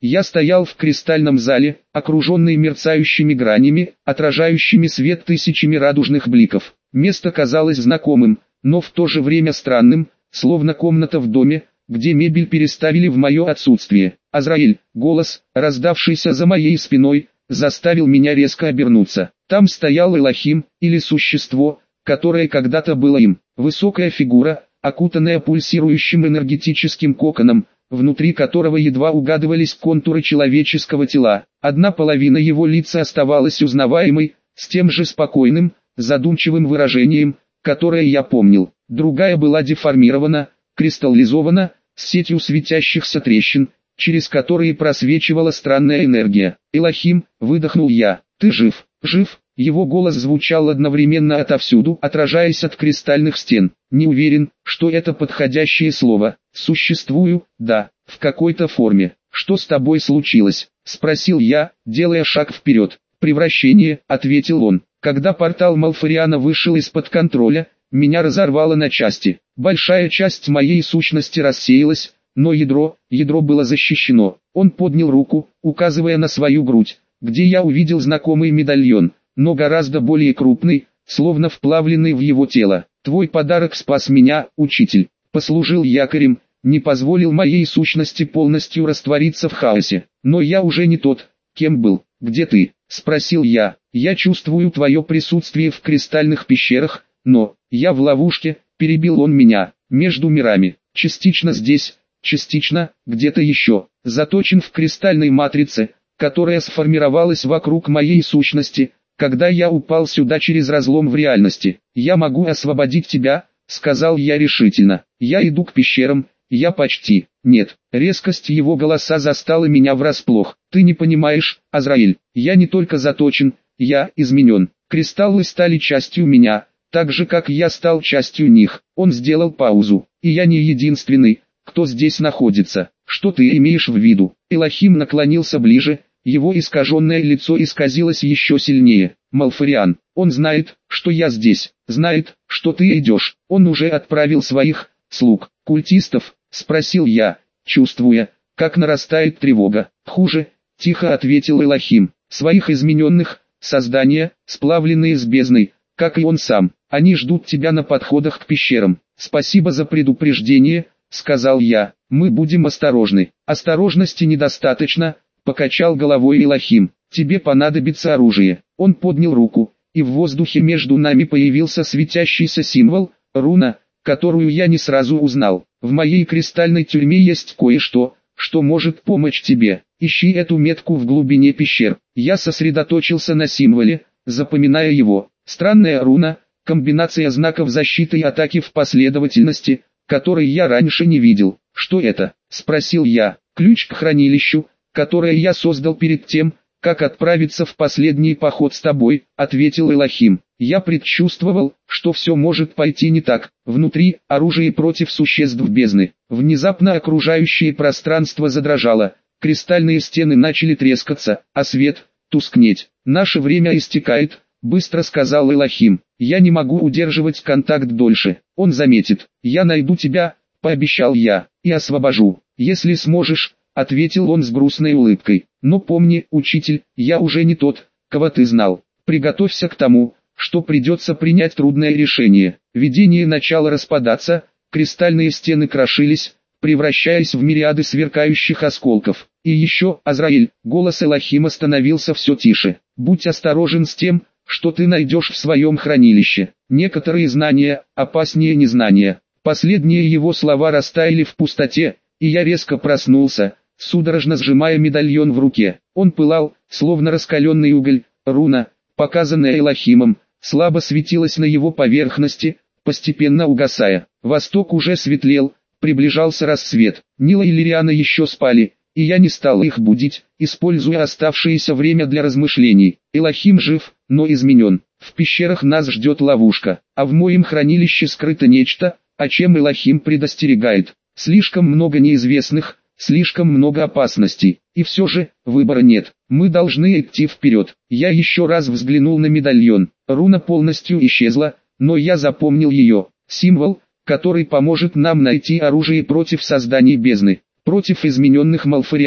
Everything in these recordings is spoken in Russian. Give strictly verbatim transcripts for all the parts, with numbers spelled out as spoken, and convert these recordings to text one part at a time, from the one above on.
Я стоял в кристальном зале, окруженный мерцающими гранями, отражающими свет тысячами радужных бликов. Место казалось знакомым, но в то же время странным, словно комната в доме, где мебель переставили в мое отсутствие. «Азраиль», голос, раздавшийся за моей спиной, заставил меня резко обернуться. Там стоял Элохим, или существо, которое когда-то было им. Высокая фигура, окутанная пульсирующим энергетическим коконом, внутри которого едва угадывались контуры человеческого тела. Одна половина его лица оставалась узнаваемой, с тем же спокойным, задумчивым выражением, которое я помнил. Другая была деформирована, кристаллизована, с сетью светящихся трещин, через которые просвечивала странная энергия. «Элохим», выдохнул я, — «ты жив?» «Жив?» Его голос звучал одновременно отовсюду, отражаясь от кристальных стен. Не уверен, что это подходящее слово. «Существую, да, в какой-то форме». «Что с тобой случилось?» — спросил я, делая шаг вперед. «Превращение», — ответил он. «Когда портал Малфариана вышел из-под контроля, меня разорвало на части. Большая часть моей сущности рассеялась, но ядро, ядро было защищено». Он поднял руку, указывая на свою грудь, где я увидел знакомый медальон, но гораздо более крупный, словно вплавленный в его тело. «Твой подарок спас меня, учитель, послужил якорем, не позволил моей сущности полностью раствориться в хаосе. Но я уже не тот, кем был. Где ты?» — спросил я. «Я чувствую твое присутствие в кристальных пещерах, но я в ловушке», — перебил он меня, — «между мирами, частично здесь, частично где-то еще, заточен в кристальной матрице, которая сформировалась вокруг моей сущности, когда я упал сюда через разлом в реальности. Я могу освободить тебя», — сказал я решительно. «Я иду к пещерам, я почти...» «Нет». Резкость его голоса застала меня врасплох. «Ты не понимаешь, Азраиль, я не только заточен, я изменен. Кристаллы стали частью меня, так же как я стал частью них». Он сделал паузу. «И я не единственный, кто здесь находится». «Что ты имеешь в виду?» Элохим наклонился ближе, его искаженное лицо исказилось еще сильнее. «Малфариан, он знает, что я здесь, знает, что ты идешь. Он уже отправил своих слуг, культистов?» — спросил я, чувствуя, как нарастает тревога. «Хуже», — тихо ответил Элохим, — «своих измененных, создания, сплавленные с бездной, как и он сам. Они ждут тебя на подходах к пещерам». «Спасибо за предупреждение», — сказал я, — «мы будем осторожны». «Осторожности недостаточно», — покачал головой Элохим, — «тебе понадобится оружие». Он поднял руку, и в воздухе между нами появился светящийся символ, руна, которую я не сразу узнал. «В моей кристальной тюрьме есть кое-что, что может помочь тебе. Ищи эту метку в глубине пещер». Я сосредоточился на символе, запоминая его. Странная руна, комбинация знаков защиты и атаки в последовательности, которой я раньше не видел. «Что это?» — спросил я. «Ключ к хранилищу, которое я создал перед тем, как отправиться в последний поход с тобой», — ответил Элохим. Я предчувствовал, что все может пойти не так. Внутри — оружие против существ бездны. Внезапно окружающее пространство задрожало, кристальные стены начали трескаться, а свет — тускнеть. «Наше время истекает», — быстро сказал Элохим. «Я не могу удерживать контакт дольше. Он заметит. Я найду тебя», — пообещал я, — «и освобожу. Если сможешь», — ответил он с грустной улыбкой. «Но помни, учитель, я уже не тот, кого ты знал. Приготовься к тому, что придется принять трудное решение». Видение начало распадаться, кристальные стены крошились, превращаясь в мириады сверкающих осколков. «И еще, Азраиль», голос Элохима становился все тише, — «будь осторожен с тем, что ты найдешь в своем хранилище. Некоторые знания опаснее незнания». Последние его слова растаяли в пустоте, и я резко проснулся, судорожно сжимая медальон в руке. Он пылал, словно раскаленный уголь. Руна, показанная Элохимом, слабо светилась на его поверхности, постепенно угасая. Восток уже светлел, приближался рассвет. Нила и Лириана еще спали, и я не стал их будить, используя оставшееся время для размышлений. Элохим жив, но изменен. В пещерах нас ждет ловушка, а в моем хранилище скрыто нечто, о чем Элохим предостерегает. Слишком много неизвестных, слишком много опасностей, и все же, выбора нет. Мы должны идти вперед. Я еще раз взглянул на медальон. Руна полностью исчезла, но я запомнил ее. Символ, который поможет нам найти оружие против созданий бездны, против измененных Малфариана.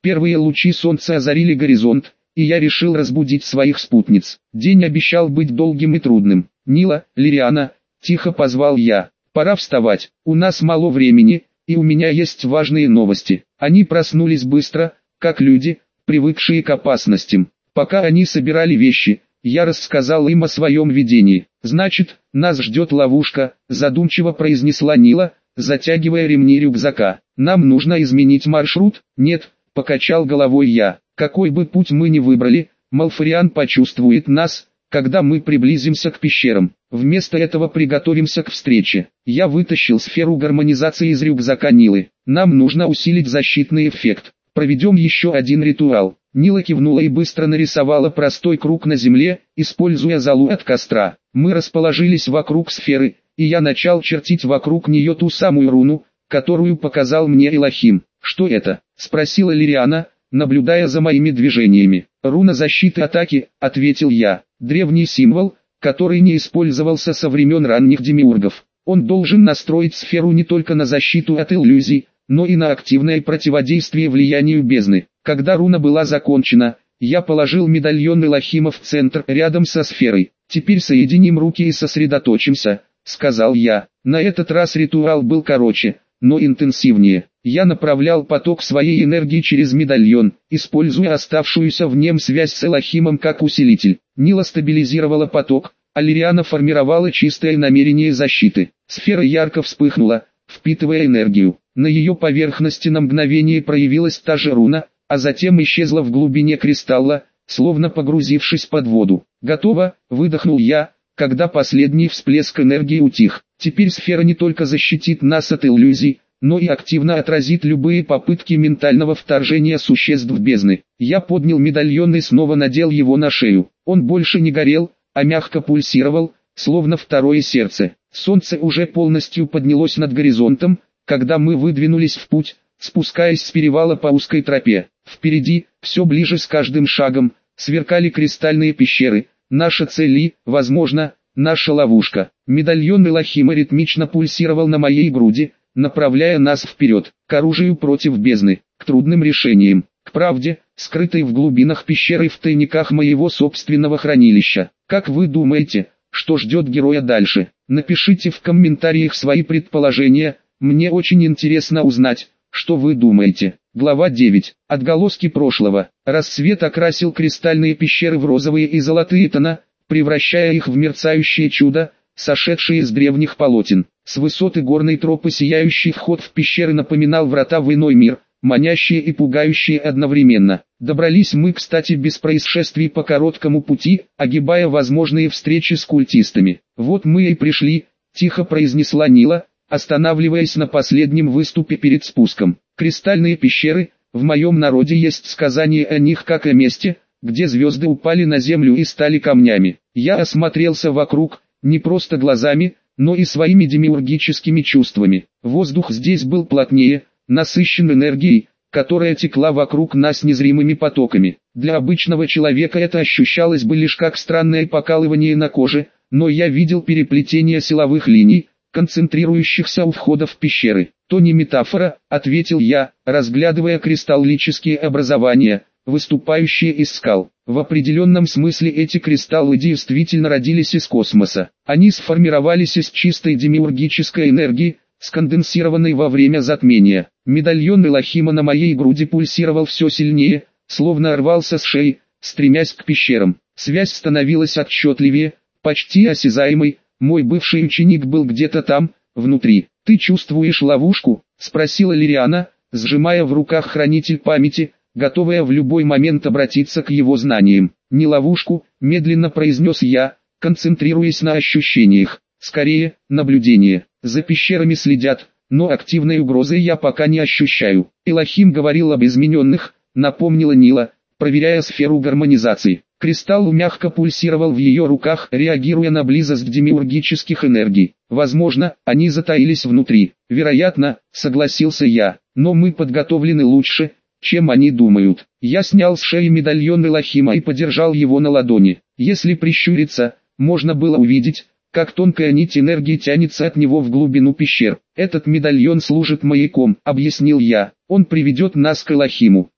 Первые лучи солнца озарили горизонт, и я решил разбудить своих спутниц. День обещал быть долгим и трудным. «Нила, Лириана», — тихо позвал я, — «пора вставать, у нас мало времени, и у меня есть важные новости». Они проснулись быстро, как люди, привыкшие к опасностям. Пока они собирали вещи, я рассказал им о своем видении. «Значит, нас ждет ловушка», — задумчиво произнесла Нила, затягивая ремни рюкзака. «Нам нужно изменить маршрут?» «Нет», — покачал головой я. «Какой бы путь мы ни выбрали, Малфариан почувствует нас, когда мы приблизимся к пещерам. Вместо этого приготовимся к встрече». Я вытащил сферу гармонизации из рюкзака Нилы. «Нам нужно усилить защитный эффект. Проведем еще один ритуал». Нила кивнула и быстро нарисовала простой круг на земле, используя золу от костра. Мы расположились вокруг сферы, и я начал чертить вокруг нее ту самую руну, которую показал мне Элохим. «Что это?» — спросила Лириана, наблюдая за моими движениями. «Руна защиты атаки», — ответил я. «Древний символ, который не использовался со времен ранних демиургов. Он должен настроить сферу не только на защиту от иллюзий, но и на активное противодействие влиянию бездны». Когда руна была закончена, я положил медальон Элохима в центр рядом со сферой. «Теперь соединим руки и сосредоточимся», — сказал я. На этот раз ритуал был короче, но интенсивнее. Я направлял поток своей энергии через медальон, используя оставшуюся в нем связь с Элохимом как усилитель. Нила стабилизировала поток, а Лириана формировала чистое намерение защиты. Сфера ярко вспыхнула, впитывая энергию. На ее поверхности на мгновение проявилась та же руна, а затем исчезла в глубине кристалла, словно погрузившись под воду. «Готово», — выдохнул я, когда последний всплеск энергии утих. «Теперь сфера не только защитит нас от иллюзий, но и активно отразит любые попытки ментального вторжения существ бездны». Я поднял медальон и снова надел его на шею. Он больше не горел, а мягко пульсировал, словно второе сердце. Солнце уже полностью поднялось над горизонтом, когда мы выдвинулись в путь, спускаясь с перевала по узкой тропе. Впереди, все ближе с каждым шагом, сверкали кристальные пещеры. Наша цель и, возможно, наша ловушка. Медальон Элохима ритмично пульсировал на моей груди, направляя нас вперед, к оружию против бездны, к трудным решениям, к правде, скрытой в глубинах пещеры в тайниках моего собственного хранилища. Как вы думаете, что ждет героя дальше? Напишите в комментариях свои предположения, мне очень интересно узнать, что вы думаете. Глава девять. Отголоски прошлого. Рассвет окрасил кристальные пещеры в розовые и золотые тона, превращая их в мерцающее чудо, сошедшие из древних полотен. С высоты горной тропы сияющий вход в пещеры напоминал врата в иной мир, манящие и пугающие одновременно. Добрались мы, кстати, без происшествий по короткому пути, огибая возможные встречи с культистами. «Вот мы и пришли», — тихо произнесла Нила, останавливаясь на последнем выступе перед спуском. «Кристальные пещеры, в моем народе есть сказание о них как о месте, где звезды упали на землю и стали камнями». Я осмотрелся вокруг, не просто глазами, но и своими демиургическими чувствами. Воздух здесь был плотнее, насыщен энергией, которая текла вокруг нас незримыми потоками. Для обычного человека это ощущалось бы лишь как странное покалывание на коже, но я видел переплетение силовых линий, концентрирующихся у входа в пещеры. «То не метафора», — ответил я, разглядывая кристаллические образования, выступающие из скал. В определенном смысле эти кристаллы действительно родились из космоса. Они сформировались из чистой демиургической энергии, сконденсированной во время затмения. Медальон Элохима на моей груди пульсировал все сильнее, словно рвался с шеи, стремясь к пещерам. Связь становилась отчетливее, почти осязаемой. Мой бывший ученик был где-то там, внутри. «Ты чувствуешь ловушку?» — спросила Лириана, сжимая в руках хранитель памяти, готовая в любой момент обратиться к его знаниям. «Не ловушку», — медленно произнес я, концентрируясь на ощущениях. «Скорее, наблюдение. За пещерами следят, но активной угрозы я пока не ощущаю». Элохим говорил об измененных, напомнила Нила, проверяя сферу гармонизации. Кристалл мягко пульсировал в ее руках, реагируя на близость демиургических энергий. «Возможно, они затаились внутри». «Вероятно», — согласился я, — «но мы подготовлены лучше, чем они думают». Я снял с шеи медальон Элохима и подержал его на ладони. Если прищуриться, можно было увидеть, как тонкая нить энергии тянется от него в глубину пещер. «Этот медальон служит маяком», — объяснил я. «Он приведет нас к Элохиму.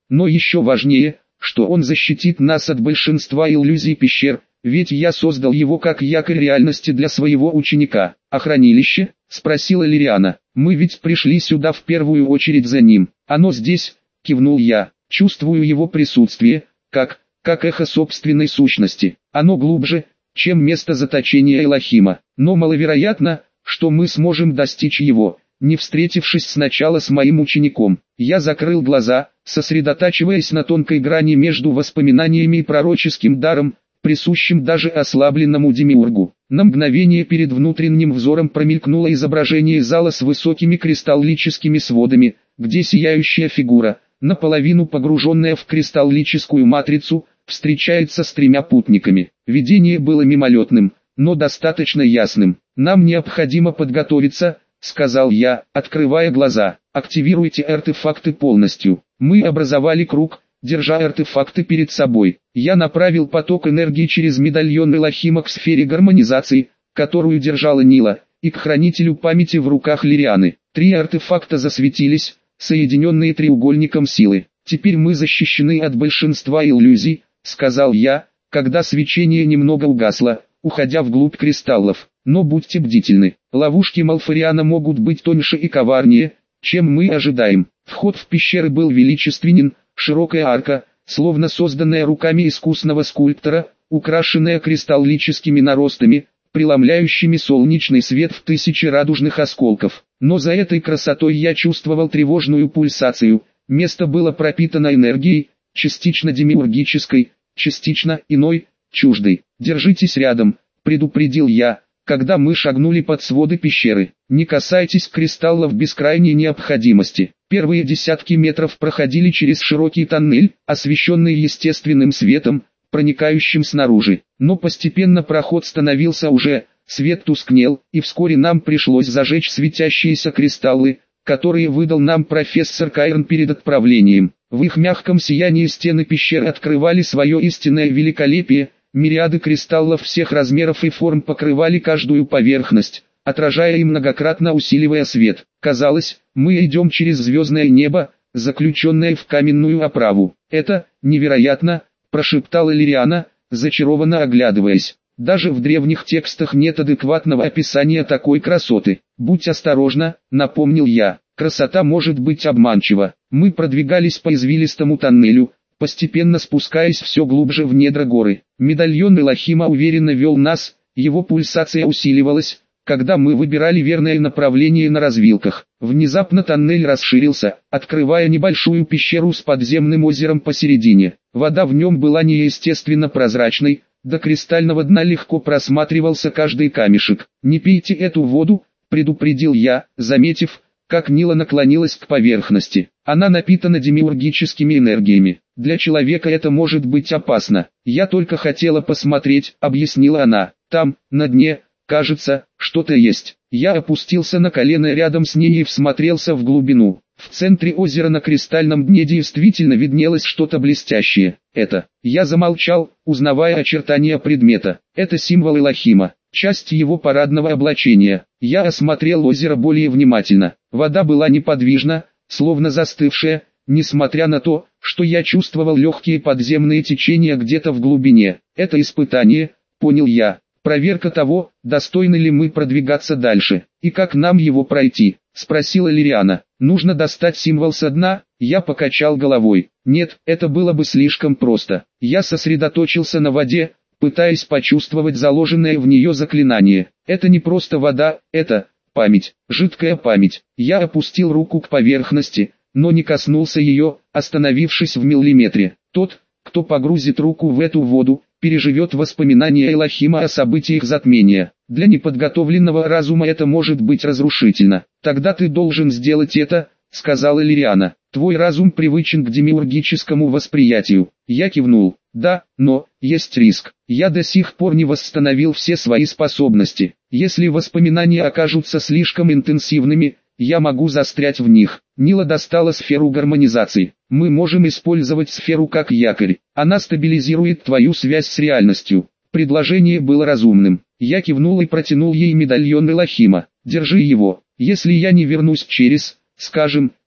но еще важнее, что он защитит нас от большинства иллюзий пещер, ведь я создал его как якорь реальности для своего ученика. «А хранилище?» – спросила Лириана. «Мы ведь пришли сюда в первую очередь за ним. Оно здесь», – кивнул я. «Чувствую его присутствие, как, как эхо собственной сущности. Оно глубже, чем место заточения Элохима. Но маловероятно, что мы сможем достичь его, не встретившись сначала с моим учеником». Я закрыл глаза, сосредотачиваясь на тонкой грани между воспоминаниями и пророческим даром, присущим даже ослабленному демиургу. На мгновение перед внутренним взором промелькнуло изображение зала с высокими кристаллическими сводами, где сияющая фигура, наполовину погруженная в кристаллическую матрицу, встречается с тремя путниками. Видение было мимолетным, но достаточно ясным. «Нам необходимо подготовиться», — сказал я, открывая глаза. «Активируйте артефакты полностью». Мы образовали круг, держа артефакты перед собой. Я направил поток энергии через медальон Элохима к сфере гармонизации, которую держала Нила, и к хранителю памяти в руках Лирианы. Три артефакта засветились, соединенные треугольником силы. «Теперь мы защищены от большинства иллюзий», — сказал я, когда свечение немного угасло, уходя вглубь кристаллов. «Но будьте бдительны, ловушки Малфариана могут быть тоньше и коварнее, чем мы ожидаем». Вход в пещеры был величественен, широкая арка, словно созданная руками искусного скульптора, украшенная кристаллическими наростами, преломляющими солнечный свет в тысячи радужных осколков. Но за этой красотой я чувствовал тревожную пульсацию. Место было пропитано энергией, частично демиургической, частично иной, чуждой. «Держитесь рядом», — предупредил я, когда мы шагнули под своды пещеры. «Не касайтесь кристаллов без крайней необходимости». Первые десятки метров проходили через широкий тоннель, освещенный естественным светом, проникающим снаружи. Но постепенно проход становился уже, свет тускнел, и вскоре нам пришлось зажечь светящиеся кристаллы, которые выдал нам профессор Кайрон перед отправлением. В их мягком сиянии стены пещеры открывали свое истинное великолепие, мириады кристаллов всех размеров и форм покрывали каждую поверхность, отражая и многократно усиливая свет. Казалось, мы идем через звездное небо, заключенное в каменную оправу. «Это невероятно», – прошептала Лириана, зачарованно оглядываясь. «Даже в древних текстах нет адекватного описания такой красоты». «Будь осторожна», – напомнил я. «Красота может быть обманчива». Мы продвигались по извилистому тоннелю, постепенно спускаясь все глубже в недра горы. Медальон Элохима уверенно вел нас, его пульсация усиливалась, когда мы выбирали верное направление на развилках. Внезапно тоннель расширился, открывая небольшую пещеру с подземным озером посередине. Вода в нем была неестественно прозрачной, до кристального дна легко просматривался каждый камешек. «Не пейте эту воду», — предупредил я, заметив, как Нила наклонилась к поверхности. «Она напитана демиургическими энергиями. Для человека это может быть опасно». «Я только хотела посмотреть», — объяснила она. «Там, на дне, кажется, что-то есть». Я опустился на колено рядом с ней и всмотрелся в глубину. В центре озера на кристальном дне действительно виднелось что-то блестящее. Это. Я замолчал, узнавая очертания предмета. Это символ Элохима, часть его парадного облачения. Я осмотрел озеро более внимательно. Вода была неподвижна, словно застывшая, несмотря на то, что я чувствовал легкие подземные течения где-то в глубине. Это испытание, понял я. Проверка того, достойны ли мы продвигаться дальше, и как нам его пройти, спросила Лириана. Нужно достать символ со дна, я покачал головой. Нет, это было бы слишком просто. Я сосредоточился на воде, пытаясь почувствовать заложенное в нее заклинание. Это не просто вода, это память, жидкая память. Я опустил руку к поверхности, но не коснулся ее, остановившись в миллиметре. Тот, кто погрузит руку в эту воду, переживет воспоминания Элохима о событиях затмения. Для неподготовленного разума это может быть разрушительно. «Тогда ты должен сделать это», — сказала Лириана. «Твой разум привычен к демиургическому восприятию». Я кивнул. «Да, но есть риск. Я до сих пор не восстановил все свои способности. Если воспоминания окажутся слишком интенсивными, я могу застрять в них». Нила достала сферу гармонизации. «Мы можем использовать сферу как якорь. Она стабилизирует твою связь с реальностью». Предложение было разумным. Я кивнул и протянул ей медальон Элохима. «Держи его. Если я не вернусь через, скажем,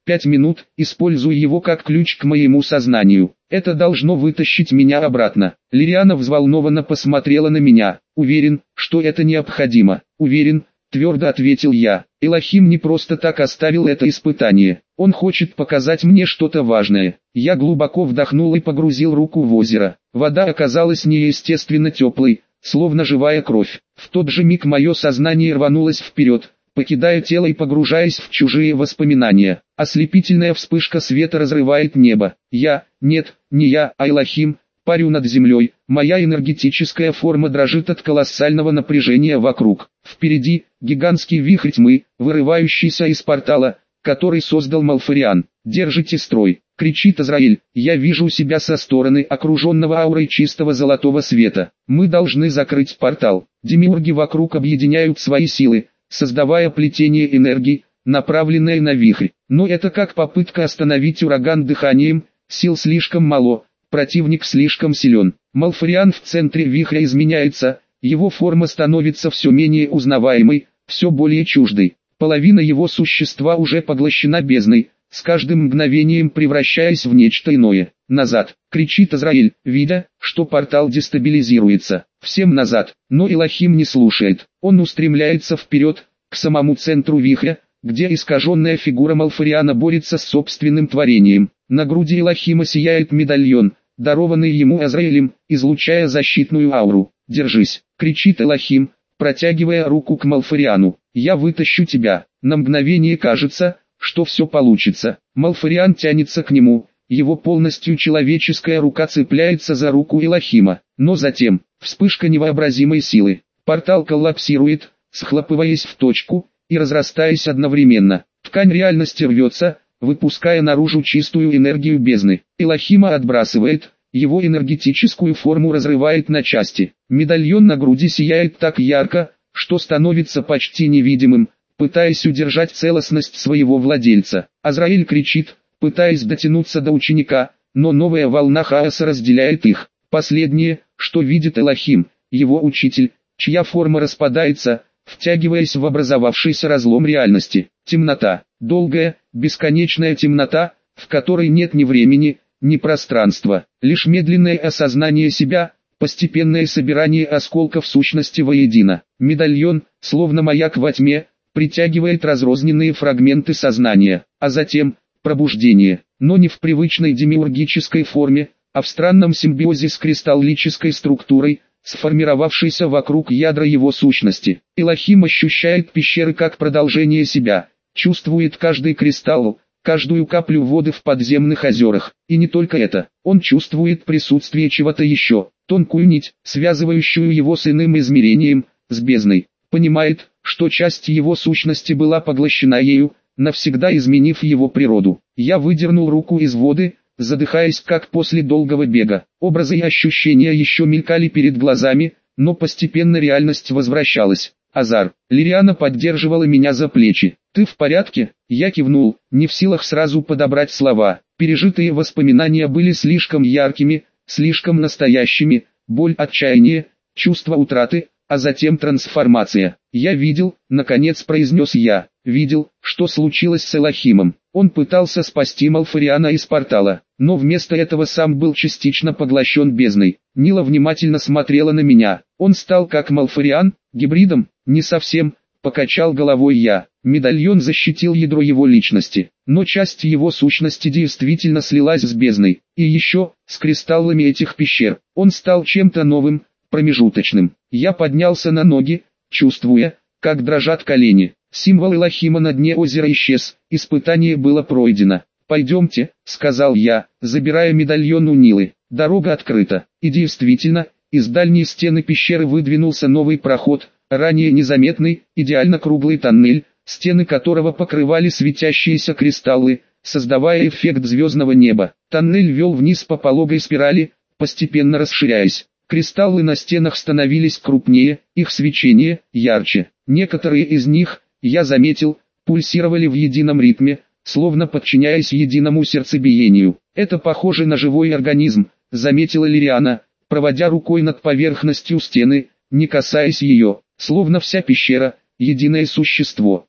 Пять минут, используй его как ключ к моему сознанию. Это должно вытащить меня обратно. Лириана взволнованно посмотрела на меня. Уверен, что это необходимо. Уверен, твердо ответил я. Элохим не просто так оставил это испытание. Он хочет показать мне что-то важное. Я глубоко вдохнул и погрузил руку в озеро. Вода оказалась неестественно теплой, словно живая кровь. В тот же миг мое сознание рванулось вперед, покидая тело и погружаясь в чужие воспоминания. Ослепительная вспышка света разрывает небо. Я, нет, не я, а Элохим, парю над землей. Моя энергетическая форма дрожит от колоссального напряжения вокруг. Впереди, гигантский вихрь тьмы, вырывающийся из портала, который создал Малфариан. «Держите строй!» — кричит Азраиль. Я вижу себя со стороны, окруженного аурой чистого золотого света. Мы должны закрыть портал. Демиурги вокруг объединяют свои силы, создавая плетение энергии, направленное на вихрь. Но это как попытка остановить ураган дыханием, сил слишком мало, противник слишком силен. Малфариан в центре вихря изменяется, его форма становится все менее узнаваемой, все более чуждой. Половина его существа уже поглощена бездной, с каждым мгновением превращаясь в нечто иное. «Назад!» — кричит Азраиль, видя, что портал дестабилизируется. «Всем назад!» Но Элохим не слушает. Он устремляется вперед, к самому центру вихря, где искаженная фигура Малфариана борется с собственным творением. На груди Элохима сияет медальон, дарованный ему Азраилем, излучая защитную ауру. «Держись!» — кричит Элохим, протягивая руку к Малфариану. «Я вытащу тебя!» На мгновение кажется, что все получится. Малфариан тянется к нему, его полностью человеческая рука цепляется за руку Элохима. Но затем, вспышка невообразимой силы. Портал коллапсирует, схлопываясь в точку и разрастаясь одновременно. Ткань реальности рвется, выпуская наружу чистую энергию бездны. Элохима отбрасывает, его энергетическую форму разрывает на части. Медальон на груди сияет так ярко, что становится почти невидимым, пытаясь удержать целостность своего владельца. Азраиль кричит, пытаясь дотянуться до ученика, но новая волна хаоса разделяет их. Последнее, что видит Элохим, его учитель, чья форма распадается, втягиваясь в образовавшийся разлом реальности. Темнота, долгая, бесконечная темнота, в которой нет ни времени, ни пространства, лишь медленное осознание себя, постепенное собирание осколков сущности воедино. Медальон, словно маяк во тьме, притягивает разрозненные фрагменты сознания, а затем пробуждение, но не в привычной демиургической форме, а в странном симбиозе с кристаллической структурой, сформировавшейся вокруг ядра его сущности. Элохим ощущает пещеры как продолжение себя, чувствует каждый кристалл, каждую каплю воды в подземных озерах. И не только это, он чувствует присутствие чего-то еще, тонкую нить, связывающую его с иным измерением, с бездной. Понимает, что часть его сущности была поглощена ею, навсегда изменив его природу. Я выдернул руку из воды, задыхаясь как после долгого бега. Образы и ощущения еще мелькали перед глазами, но постепенно реальность возвращалась. Азар, Лириана поддерживала меня за плечи. «Ты в порядке?» Я кивнул, не в силах сразу подобрать слова. Пережитые воспоминания были слишком яркими, слишком настоящими, боль, отчаяние, чувство утраты, а затем трансформация. «Я видел», — наконец произнес я, — «видел, что случилось с Элохимом. Он пытался спасти Малфариана из портала, но вместо этого сам был частично поглощен бездной». Нила внимательно смотрела на меня. «Он стал как Малфариан, гибридом?» «Не совсем», — покачал головой я. Медальон защитил ядро его личности, но часть его сущности действительно слилась с бездной. И еще, с кристаллами этих пещер, он стал чем-то новым, промежуточным. Я поднялся на ноги, чувствуя, как дрожат колени. Символ Элохима на дне озера исчез, испытание было пройдено. «Пойдемте», — сказал я, забирая медальон у Нилы. Дорога открыта. И действительно, из дальней стены пещеры выдвинулся новый проход, ранее незаметный, идеально круглый тоннель, стены которого покрывали светящиеся кристаллы, создавая эффект звездного неба. Тоннель вел вниз по пологой спирали, постепенно расширяясь. Кристаллы на стенах становились крупнее, их свечение ярче. Некоторые из них, я заметил, пульсировали в едином ритме, словно подчиняясь единому сердцебиению. «Это похоже на живой организм», — заметила Лириана, проводя рукой над поверхностью стены, не касаясь ее, словно вся пещера — единое существо.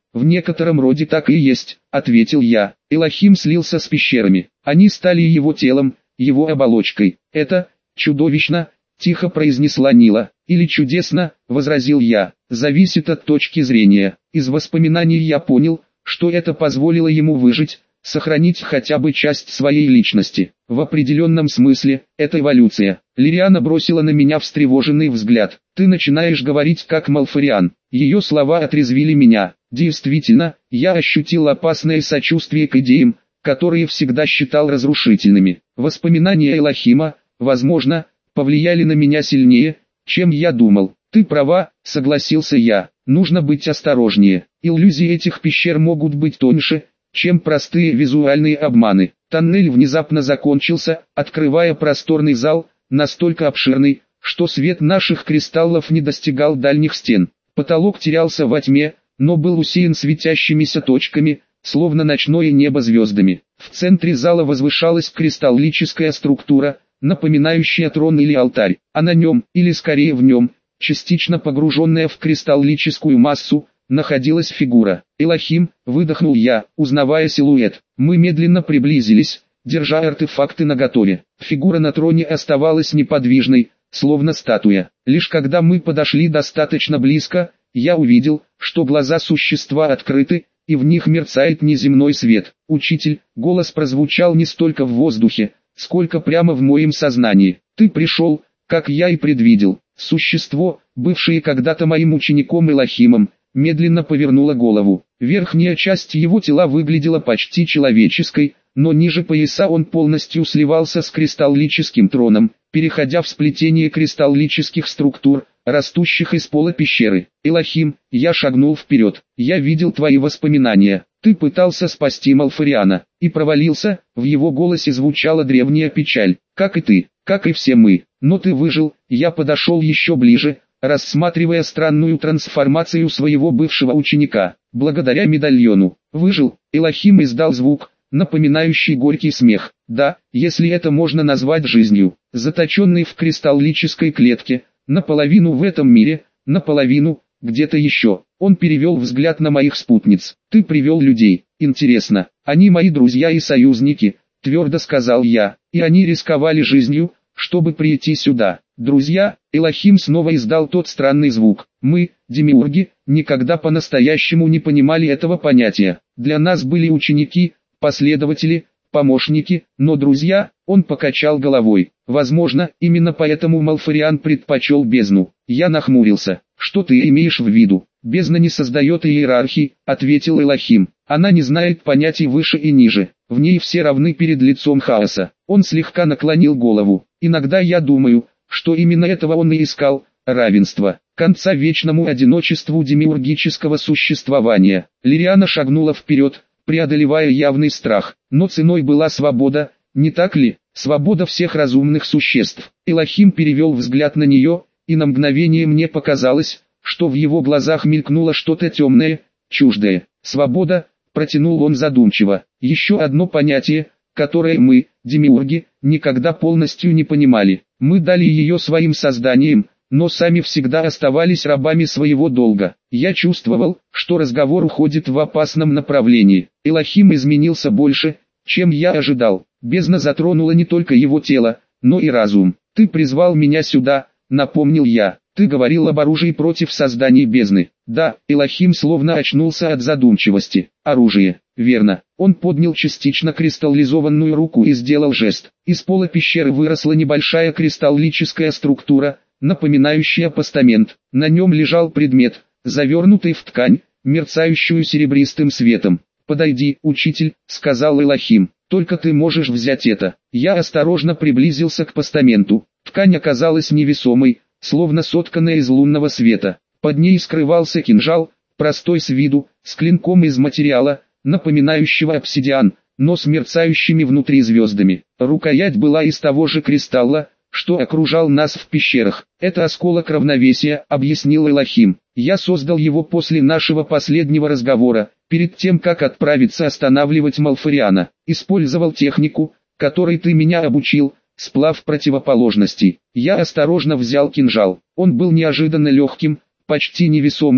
В некотором роде так и есть, ответил я. Элохим слился с пещерами. Они стали его телом, его оболочкой. Это чудовищно, тихо произнесла Нила. Или чудесно, возразил я. Зависит от точки зрения. Из воспоминаний я понял, что это позволило ему выжить, сохранить хотя бы часть своей личности. В определенном смысле, это эволюция. Лириана бросила на меня встревоженный взгляд. Ты начинаешь говорить как Малфариан. Ее слова отрезвили меня. Действительно, я ощутил опасное сочувствие к идеям, которые всегда считал разрушительными. Воспоминания Элохима, возможно, повлияли на меня сильнее, чем я думал. Ты права, согласился я. Нужно быть осторожнее. Иллюзии этих пещер могут быть тоньше, чем простые визуальные обманы. Тоннель внезапно закончился, открывая просторный зал, настолько обширный, что свет наших кристаллов не достигал дальних стен. Потолок терялся во тьме, но был усеян светящимися точками, словно ночное небо звездами. В центре зала возвышалась кристаллическая структура, напоминающая трон или алтарь, а на нем, или скорее в нем, частично погруженная в кристаллическую массу, находилась фигура. Элохим, выдохнул я, узнавая силуэт. Мы медленно приблизились, держа артефакты наготове. Фигура на троне оставалась неподвижной, словно статуя. Лишь когда мы подошли достаточно близко, я увидел, что глаза существа открыты, и в них мерцает неземной свет. «Учитель», голос прозвучал не столько в воздухе, сколько прямо в моем сознании. «Ты пришел, как я и предвидел». Существо, бывшее когда-то моим учеником Элохимом, медленно повернуло голову. Верхняя часть его тела выглядела почти человеческой, но ниже пояса он полностью сливался с кристаллическим троном, переходя в сплетение кристаллических структур, растущих из пола пещеры. «Элохим», я шагнул вперед. «Я видел твои воспоминания. Ты пытался спасти Малфариана, и провалился». В его голосе звучала древняя печаль. «Как и ты, как и все мы. Но ты выжил». Я подошел еще ближе, рассматривая странную трансформацию своего бывшего ученика. «Благодаря медальону. Выжил». Элохим издал звук, напоминающий горький смех. «Да, если это можно назвать жизнью. Заточенный в кристаллической клетке, наполовину в этом мире, наполовину где-то еще». Он перевел взгляд на моих спутниц. «Ты привел людей. Интересно, они мои друзья и союзники», твердо сказал я. «И они рисковали жизнью, чтобы прийти сюда». «Друзья», Элохим снова издал тот странный звук. «Мы, демиурги, никогда по-настоящему не понимали этого понятия. Для нас были ученики, последователи, помощники, но друзья». Он покачал головой. «Возможно, именно поэтому Малфариан предпочел бездну». Я нахмурился. «Что ты имеешь в виду?» «Бездна не создает иерархии», — ответил Элохим. «Она не знает понятий выше и ниже. В ней все равны перед лицом хаоса». Он слегка наклонил голову. «Иногда я думаю, что именно этого он и искал, равенство, конца вечному одиночеству демиургического существования». Лириана шагнула вперед, преодолевая явный страх. «Но ценой была свобода, не так ли? Свобода всех разумных существ». Элохим перевел взгляд на нее, и на мгновение мне показалось, что в его глазах мелькнуло что-то темное, чуждое. «Свобода», протянул он задумчиво, «еще одно понятие, которое мы, демиурги, никогда полностью не понимали. Мы дали ее своим созданиям, но сами всегда оставались рабами своего долга». Я чувствовал, что разговор уходит в опасном направлении. Элохим изменился больше, чем я ожидал. Бездна затронула не только его тело, но и разум. «Ты призвал меня сюда», напомнил я. «Ты говорил об оружии против создания бездны». «Да», Элохим словно очнулся от задумчивости. «Оружие, верно». Он поднял частично кристаллизованную руку и сделал жест. Из пола пещеры выросла небольшая кристаллическая структура, напоминающая постамент. На нем лежал предмет, завернутый в ткань, мерцающую серебристым светом. «Подойди, учитель», — сказал Элохим. «Только ты можешь взять это». Я осторожно приблизился к постаменту. Ткань оказалась невесомой, словно сотканная из лунного света. Под ней скрывался кинжал, простой с виду, с клинком из материала, напоминающего обсидиан, но с мерцающими внутри звездами. Рукоять была из того же кристалла, что окружал нас в пещерах. «Это осколок равновесия», — объяснил Элохим. «Я создал его после нашего последнего разговора, перед тем как отправиться останавливать Малфариана. Использовал технику, которой ты меня обучил, сплав противоположностей». Я осторожно взял кинжал. Он был неожиданно легким, почти невесомым,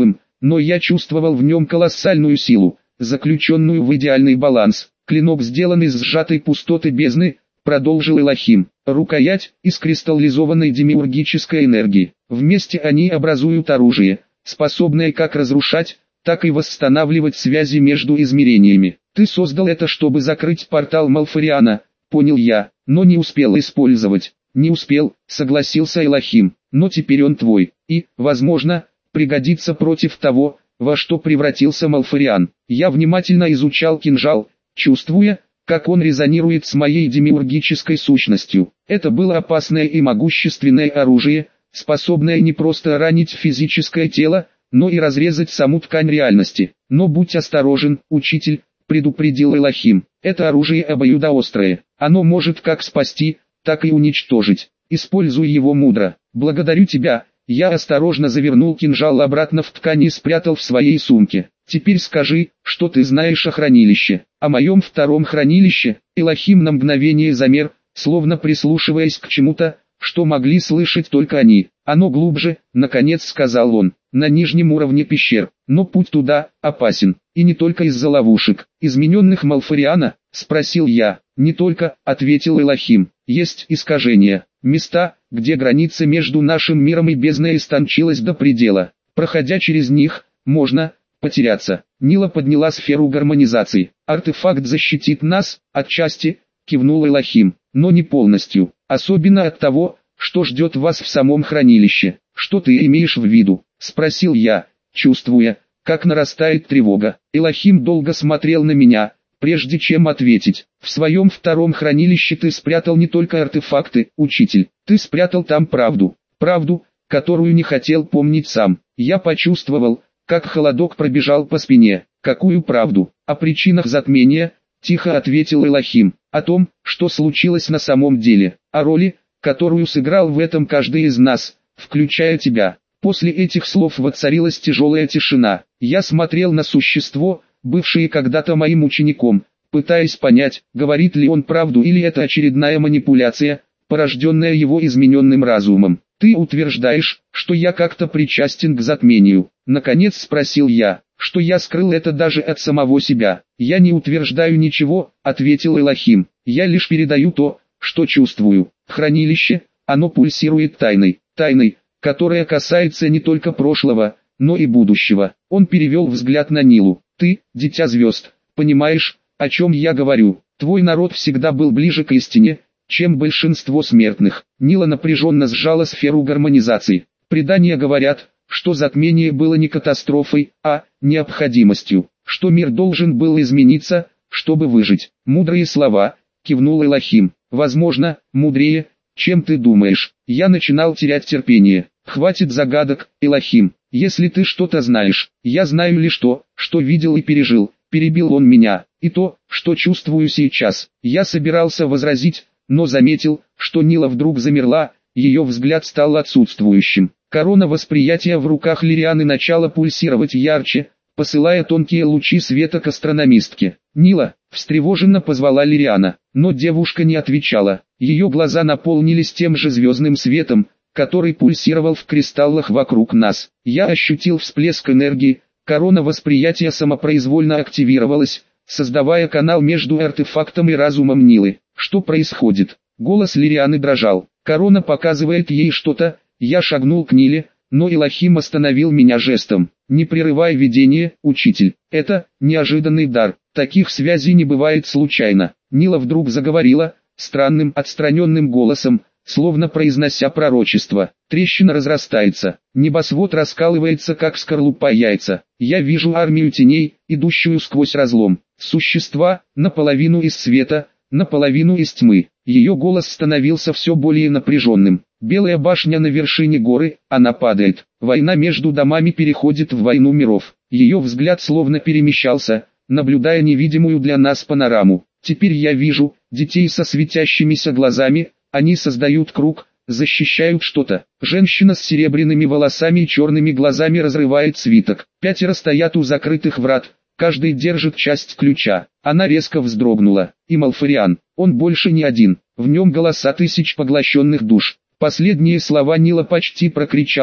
но я чувствовал в нем колоссальную силу, заключенную в идеальный баланс. Клинок сделан из сжатой пустоты бездны, продолжил Элохим. Рукоять из кристаллизованной демиургической энергии. Вместе они образуют оружие, способное как разрушать, так и восстанавливать связи между измерениями. Ты создал это, чтобы закрыть портал Малфариана, понял я, но не успел использовать. Не успел, согласился Элохим, но теперь он твой, и, возможно, пригодится против того, во что превратился Малфариан. Я внимательно изучал кинжал, чувствуя, как он резонирует с моей демиургической сущностью. Это было опасное и могущественное оружие, способное не просто ранить физическое тело, но и разрезать саму ткань реальности. Но будь осторожен, учитель, предупредил Элохим. Это оружие обоюдоострое. Оно может как спасти, так и уничтожить. Используй его мудро. Благодарю тебя. Я осторожно завернул кинжал обратно в ткань и спрятал в своей сумке. Теперь скажи, что ты знаешь о хранилище. О моем втором хранилище. Элохим на мгновение замер, словно прислушиваясь к чему-то, что могли слышать только они. Оно глубже, наконец сказал он, на нижнем уровне пещер. Но путь туда опасен. И не только из-за ловушек, измененных Малфариана, спросил я. Не только, ответил Элохим. Есть искажения, места, где граница между нашим миром и бездной истончилась до предела. Проходя через них, можно потеряться. Нила подняла сферу гармонизации. Артефакт защитит нас, отчасти, кивнул Элохим, но не полностью. Особенно от того, что ждет вас в самом хранилище. Что ты имеешь в виду? Спросил я, чувствуя, как нарастает тревога. Элохим долго смотрел на меня, прежде чем ответить. В своем втором хранилище ты спрятал не только артефакты, учитель. Ты спрятал там правду. Правду, которую не хотел помнить сам. Я почувствовал, как холодок пробежал по спине. Какую правду? О причинах затмения, тихо ответил Элохим. О том, что случилось на самом деле. О роли, которую сыграл в этом каждый из нас, включая тебя. После этих слов воцарилась тяжелая тишина. Я смотрел на существо, бывшее когда-то моим учеником, пытаясь понять, говорит ли он правду или это очередная манипуляция, порожденная его измененным разумом. «Ты утверждаешь, что я как-то причастен к затмению?» Наконец спросил я, что я скрыл это даже от самого себя. «Я не утверждаю ничего», — ответил Элохим. «Я лишь передаю то, что чувствую. Хранилище, оно пульсирует тайной, тайной, которая касается не только прошлого, но и будущего». Он перевел взгляд на Нилу. «Ты, дитя звезд, понимаешь, о чем я говорю? Твой народ всегда был ближе к истине, чем большинство смертных». Нила напряженно сжала сферу гармонизации. Предания говорят, что затмение было не катастрофой, а необходимостью, что мир должен был измениться, чтобы выжить. Мудрые слова, кивнул Элохим. Возможно, мудрее, чем ты думаешь. Я начинал терять терпение. Хватит загадок, Элохим. Если ты что-то знаешь, я знаю лишь то, что видел и пережил. Перебил он меня, и то, что чувствую сейчас. Я собирался возразить, но заметил, что Нила вдруг замерла, ее взгляд стал отсутствующим. Корона восприятия в руках Лирианы начала пульсировать ярче, посылая тонкие лучи света к астрономистке. «Нила», встревоженно позвала Лириана, но девушка не отвечала. Ее глаза наполнились тем же звездным светом, который пульсировал в кристаллах вокруг нас. Я ощутил всплеск энергии, корона восприятия самопроизвольно активировалась, создавая канал между артефактом и разумом Нилы. Что происходит? Голос Лирианы дрожал. Корона показывает ей что-то. Я шагнул к Ниле, но Элохим остановил меня жестом. Не прерывай видение, учитель. Это неожиданный дар. Таких связей не бывает случайно. Нила вдруг заговорила, странным отстраненным голосом, словно произнося пророчество. Трещина разрастается, небосвод раскалывается как скорлупа яйца. Я вижу армию теней, идущую сквозь разлом. Существа, наполовину из света, наполовину из тьмы. Ее голос становился все более напряженным. Белая башня на вершине горы, она падает. Война между домами переходит в войну миров. Ее взгляд словно перемещался, наблюдая невидимую для нас панораму. Теперь я вижу детей со светящимися глазами. Они создают круг, защищают что-то. Женщина с серебряными волосами и черными глазами разрывает свиток. Пятеро стоят у закрытых врат, каждый держит часть ключа. Она резко вздрогнула. И Малфариан, он больше не один, в нем голоса тысяч поглощенных душ. Последние слова Нила почти прокричала,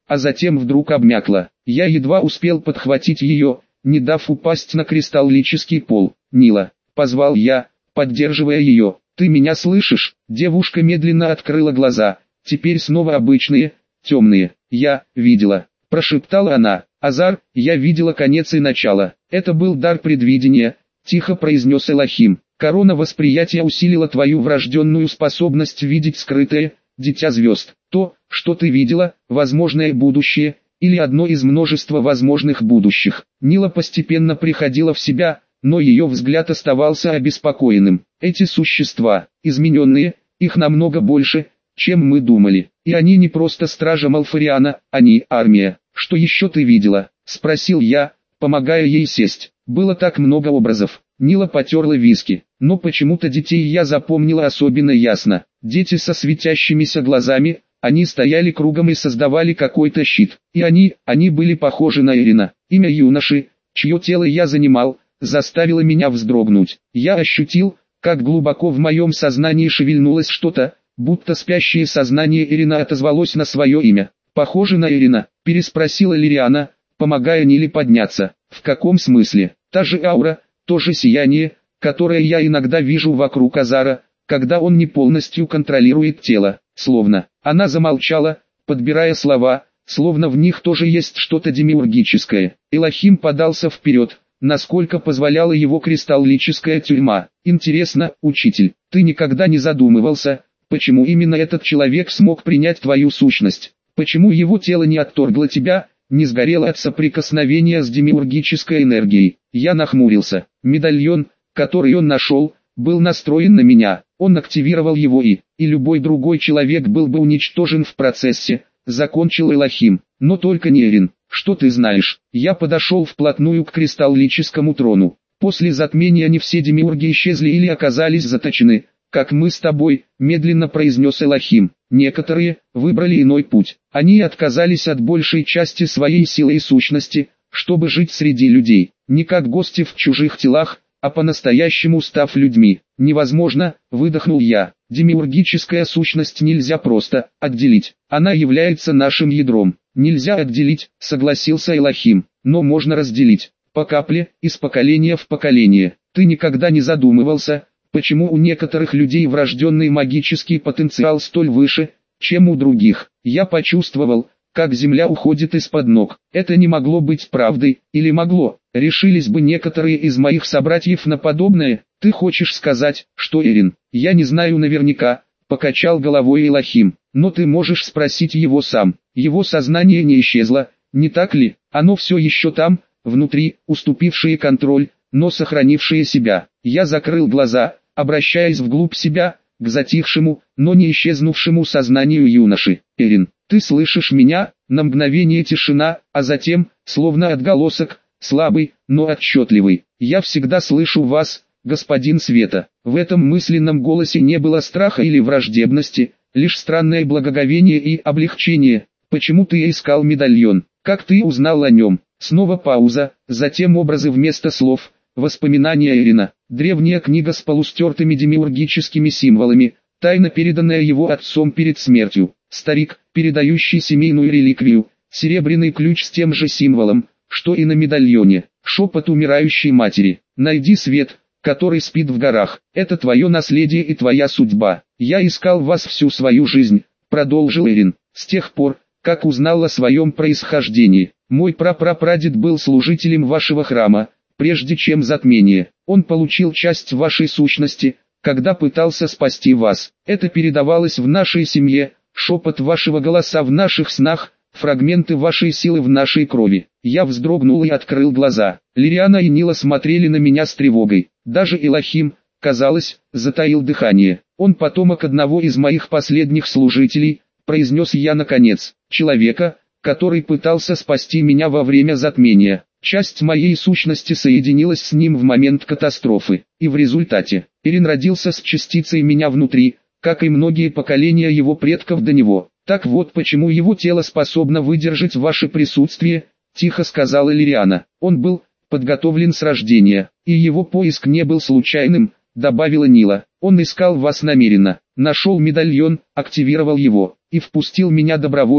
а затем вдруг обмякла. Я едва успел подхватить ее, не дав упасть на кристаллический пол. «Нила!» — позвал я, поддерживая ее. «Ты меня слышишь?» Девушка медленно открыла глаза, теперь снова обычные, темные. «Я видела», — прошептала она. «Азар, я видела конец и начало. Это был дар предвидения», — тихо произнес Элохим. «Корона восприятия усилила твою врожденную способность видеть скрытое, дитя звезд. То, что ты видела, возможное будущее, или одно из множества возможных будущих». Нила постепенно приходила в себя, но ее взгляд оставался обеспокоенным. «Эти существа, измененные, их намного больше, чем мы думали. И они не просто стража Малфариана, они армия. Что еще ты видела?» — спросил я, помогая ей сесть. Было так много образов. Нила потерла виски, но почему-то детей я запомнила особенно ясно. Дети со светящимися глазами, они стояли кругом и создавали какой-то щит. И они, они были похожи на Эрина. Имя юноши, чье тело я занимал, заставило меня вздрогнуть. Я ощутил, как глубоко в моем сознании шевельнулось что-то, будто спящее сознание Эрина отозвалось на свое имя. «Похоже на Эрина?» — переспросила Лириана, помогая Ниле подняться. «В каком смысле?» «Та же аура, то же сияние, которое я иногда вижу вокруг Азара, когда он не полностью контролирует тело». Словно. Она замолчала, подбирая слова, словно в них тоже есть что-то демиургическое. Элохим подался вперед, насколько позволяла его кристаллическая тюрьма. «Интересно, учитель, ты никогда не задумывался, почему именно этот человек смог принять твою сущность? Почему его тело не отторгло тебя, не сгорело от соприкосновения с демиургической энергией?» Я нахмурился. Медальон, который он нашел, был настроен на меня. Он активировал его и, и любой другой человек был бы уничтожен в процессе, закончил Элохим. Но только не Эрин. «Что ты знаешь?» Я подошел вплотную к кристаллическому трону. «После затмения не все демиурги исчезли или оказались заточены, как мы с тобой», медленно произнес Элохим. «Некоторые выбрали иной путь. Они отказались от большей части своей силы и сущности, чтобы жить среди людей, не как гости в чужих телах, а по-настоящему став людьми». «Невозможно», — выдохнул я. «Демиургическая сущность нельзя просто отделить. Она является нашим ядром». «Нельзя отделить», — согласился Элохим, — «но можно разделить. По капле, из поколения в поколение. Ты никогда не задумывался, почему у некоторых людей врожденный магический потенциал столь выше, чем у других?» Я почувствовал, как земля уходит из-под ног. Это не могло быть правдой, или могло? Решились бы некоторые из моих собратьев на подобное? «Ты хочешь сказать, что Эрин?» «Я не знаю наверняка», — покачал головой Элохим, — «но ты можешь спросить его сам. Его сознание не исчезло, не так ли? Оно все еще там, внутри, уступившее контроль, но сохранившее себя». Я закрыл глаза, обращаясь вглубь себя, к затихшему, но не исчезнувшему сознанию юноши. «Эрин, ты слышишь меня?» На мгновение тишина, а затем, словно отголосок, слабый, но отчетливый: «Я всегда слышу вас, господин Света». В этом мысленном голосе не было страха или враждебности, лишь странное благоговение и облегчение. «Почему ты искал медальон? Как ты узнал о нем?» Снова пауза, затем образы вместо слов, воспоминания Эрина. Древняя книга с полустертыми демиургическими символами, тайно переданная его отцом перед смертью. Старик, передающий семейную реликвию, серебряный ключ с тем же символом, что и на медальоне. Шепот умирающей матери: «Найди свет, который спит в горах. Это твое наследие и твоя судьба. Я искал вас всю свою жизнь», — продолжил Эрин, — «с тех пор, как узнал о своем происхождении. Мой прапрапрадед был служителем вашего храма, прежде чем затмение. Он получил часть вашей сущности, когда пытался спасти вас. Это передавалось в нашей семье, шепот вашего голоса в наших снах, фрагменты вашей силы в нашей крови». Я вздрогнул и открыл глаза. Лириана и Нила смотрели на меня с тревогой. Даже Элохим, казалось, затаил дыхание. «Он потомок одного из моих последних служителей», — произнес я наконец, — «человека, который пытался спасти меня во время затмения. Часть моей сущности соединилась с ним в момент катастрофы, и в результате Эрин родился с частицей меня внутри, как и многие поколения его предков до него. Так вот почему его тело способно выдержать ваше присутствие», — тихо сказала Лириана. «Он был подготовлен с рождения, и его поиск не был случайным», — добавила Нила. «Он искал вас намеренно, нашел медальон, активировал его, и впустил меня добровольно», —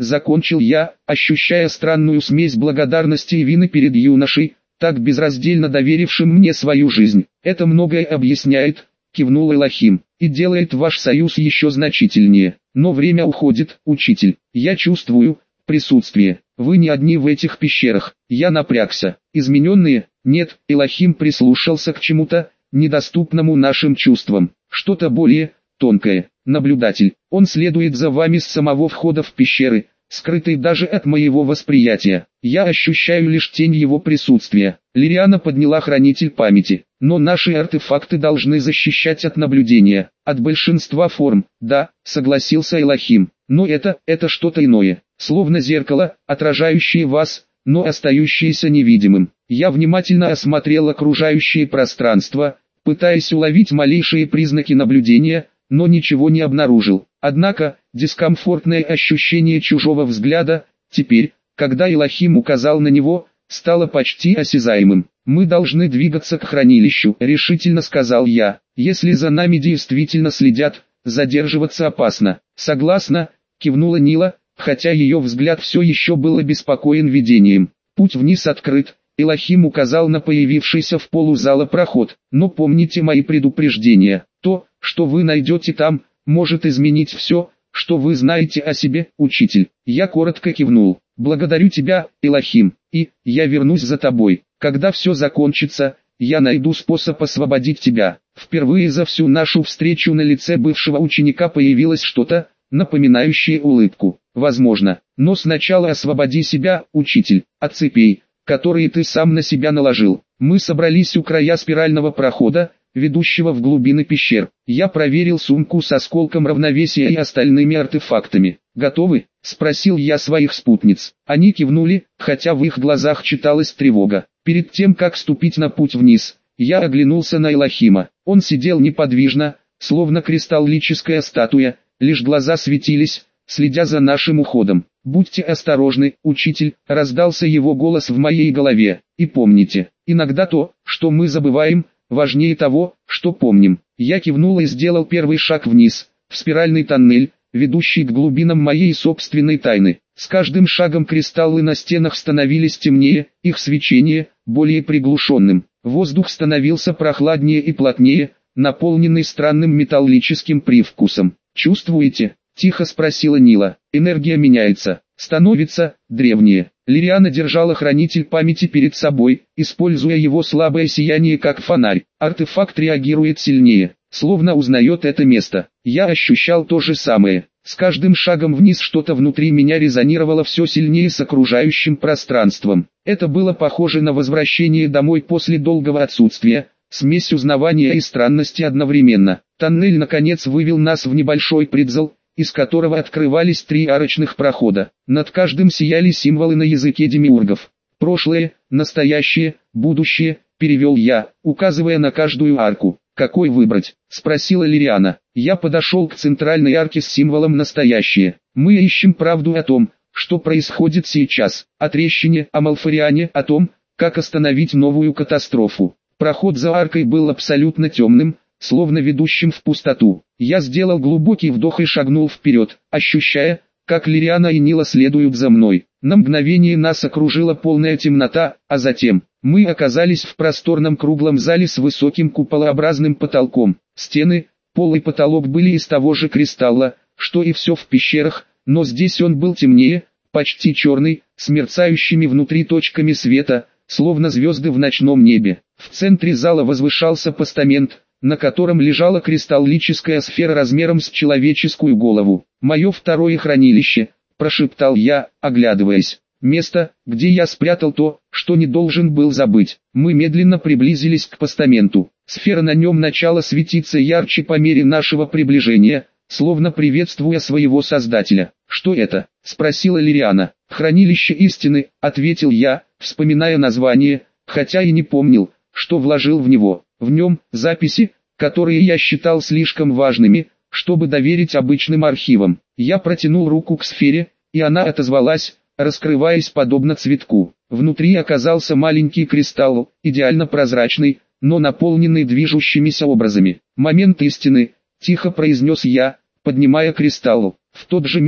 закончил я, ощущая странную смесь благодарности и вины перед юношей, так безраздельно доверившим мне свою жизнь. Это многое объясняет, кивнул Элохим, и делает ваш союз еще значительнее. Но время уходит, учитель. Я чувствую присутствие. Вы не одни в этих пещерах. Я напрягся. Измененные? Нет, Элохим прислушался к чему-то, недоступному нашим чувствам. Что-то более тонкое. Наблюдатель. Он следует за вами с самого входа в пещеры, скрытый даже от моего восприятия. Я ощущаю лишь тень его присутствия. Лириана подняла хранитель памяти. Но наши артефакты должны защищать от наблюдения, от большинства форм. Да, согласился Элохим. Но это, это что-то иное. Словно зеркало, отражающее вас, но остающееся невидимым. Я внимательно осмотрел окружающее пространство, пытаясь уловить малейшие признаки наблюдения, но ничего не обнаружил. Однако, дискомфортное ощущение чужого взгляда, теперь, когда Элохим указал на него, стало почти осязаемым. «Мы должны двигаться к хранилищу», — решительно сказал я. «Если за нами действительно следят, задерживаться опасно». «Согласна», — кивнула Нила, хотя ее взгляд все еще был обеспокоен видением. «Путь вниз открыт», — Элохим указал на появившийся в полу зала проход. «Но помните мои предупреждения. То, что вы найдете там, может изменить все, что вы знаете о себе, учитель». Я коротко кивнул. «Благодарю тебя, Элохим, и я вернусь за тобой. Когда все закончится, я найду способ освободить тебя». Впервые за всю нашу встречу на лице бывшего ученика появилось что-то, напоминающее улыбку. «Возможно, но сначала освободи себя, учитель, от цепей, которые ты сам на себя наложил». Мы собрались у края спирального прохода, ведущего в глубины пещер. Я проверил сумку с осколком равновесия и остальными артефактами. «Готовы?» — спросил я своих спутниц. Они кивнули, хотя в их глазах читалась тревога. Перед тем, как ступить на путь вниз, я оглянулся на Элохима. Он сидел неподвижно, словно кристаллическая статуя, лишь глаза светились, следя за нашим уходом. «Будьте осторожны, учитель», — раздался его голос в моей голове. «И помните, иногда то, что мы забываем, важнее того, что помним». Я кивнул и сделал первый шаг вниз, в спиральный тоннель, ведущий к глубинам моей собственной тайны. С каждым шагом кристаллы на стенах становились темнее, их свечение более приглушенным. Воздух становился прохладнее и плотнее, наполненный странным металлическим привкусом. «Чувствуете?» — тихо спросила Нила. «Энергия меняется, становится древнее». Лириана держала хранитель памяти перед собой, используя его слабое сияние как фонарь. Артефакт реагирует сильнее, словно узнает это место. Я ощущал то же самое. С каждым шагом вниз что-то внутри меня резонировало все сильнее с окружающим пространством. Это было похоже на возвращение домой после долгого отсутствия, смесь узнавания и странности одновременно. Тоннель наконец вывел нас в небольшой предзал, из которого открывались три арочных прохода. Над каждым сияли символы на языке демиургов. «Прошлое, настоящее, будущее», — перевел я, указывая на каждую арку. «Какой выбрать?» — спросила Лириана. Я подошел к центральной арке с символом «настоящее». Мы ищем правду о том, что происходит сейчас, о трещине, о Малфариане, о том, как остановить новую катастрофу. Проход за аркой был абсолютно темным, словно ведущим в пустоту. Я сделал глубокий вдох и шагнул вперед, ощущая, как Лириана и Нила следуют за мной. На мгновение нас окружила полная темнота, а затем мы оказались в просторном круглом зале с высоким куполообразным потолком. Стены, пол и потолок были из того же кристалла, что и все в пещерах, но здесь он был темнее, почти черный, с мерцающими внутри точками света, словно звезды в ночном небе. В центре зала возвышался постамент, на котором лежала кристаллическая сфера размером с человеческую голову. «Мое второе хранилище», — прошептал я, оглядываясь. «Место, где я спрятал то, что не должен был забыть». Мы медленно приблизились к постаменту. Сфера на нем начала светиться ярче по мере нашего приближения, словно приветствуя своего создателя. «Что это?» — спросила Лириана. «Хранилище истины», — ответил я, вспоминая название, хотя и не помнил, что вложил в него. В нем записи, которые я считал слишком важными, чтобы доверить обычным архивам. Я протянул руку к сфере, и она отозвалась, раскрываясь подобно цветку. Внутри оказался маленький кристалл, идеально прозрачный, но наполненный движущимися образами. «Момент истины», — тихо произнес я, поднимая кристалл. В тот же миг,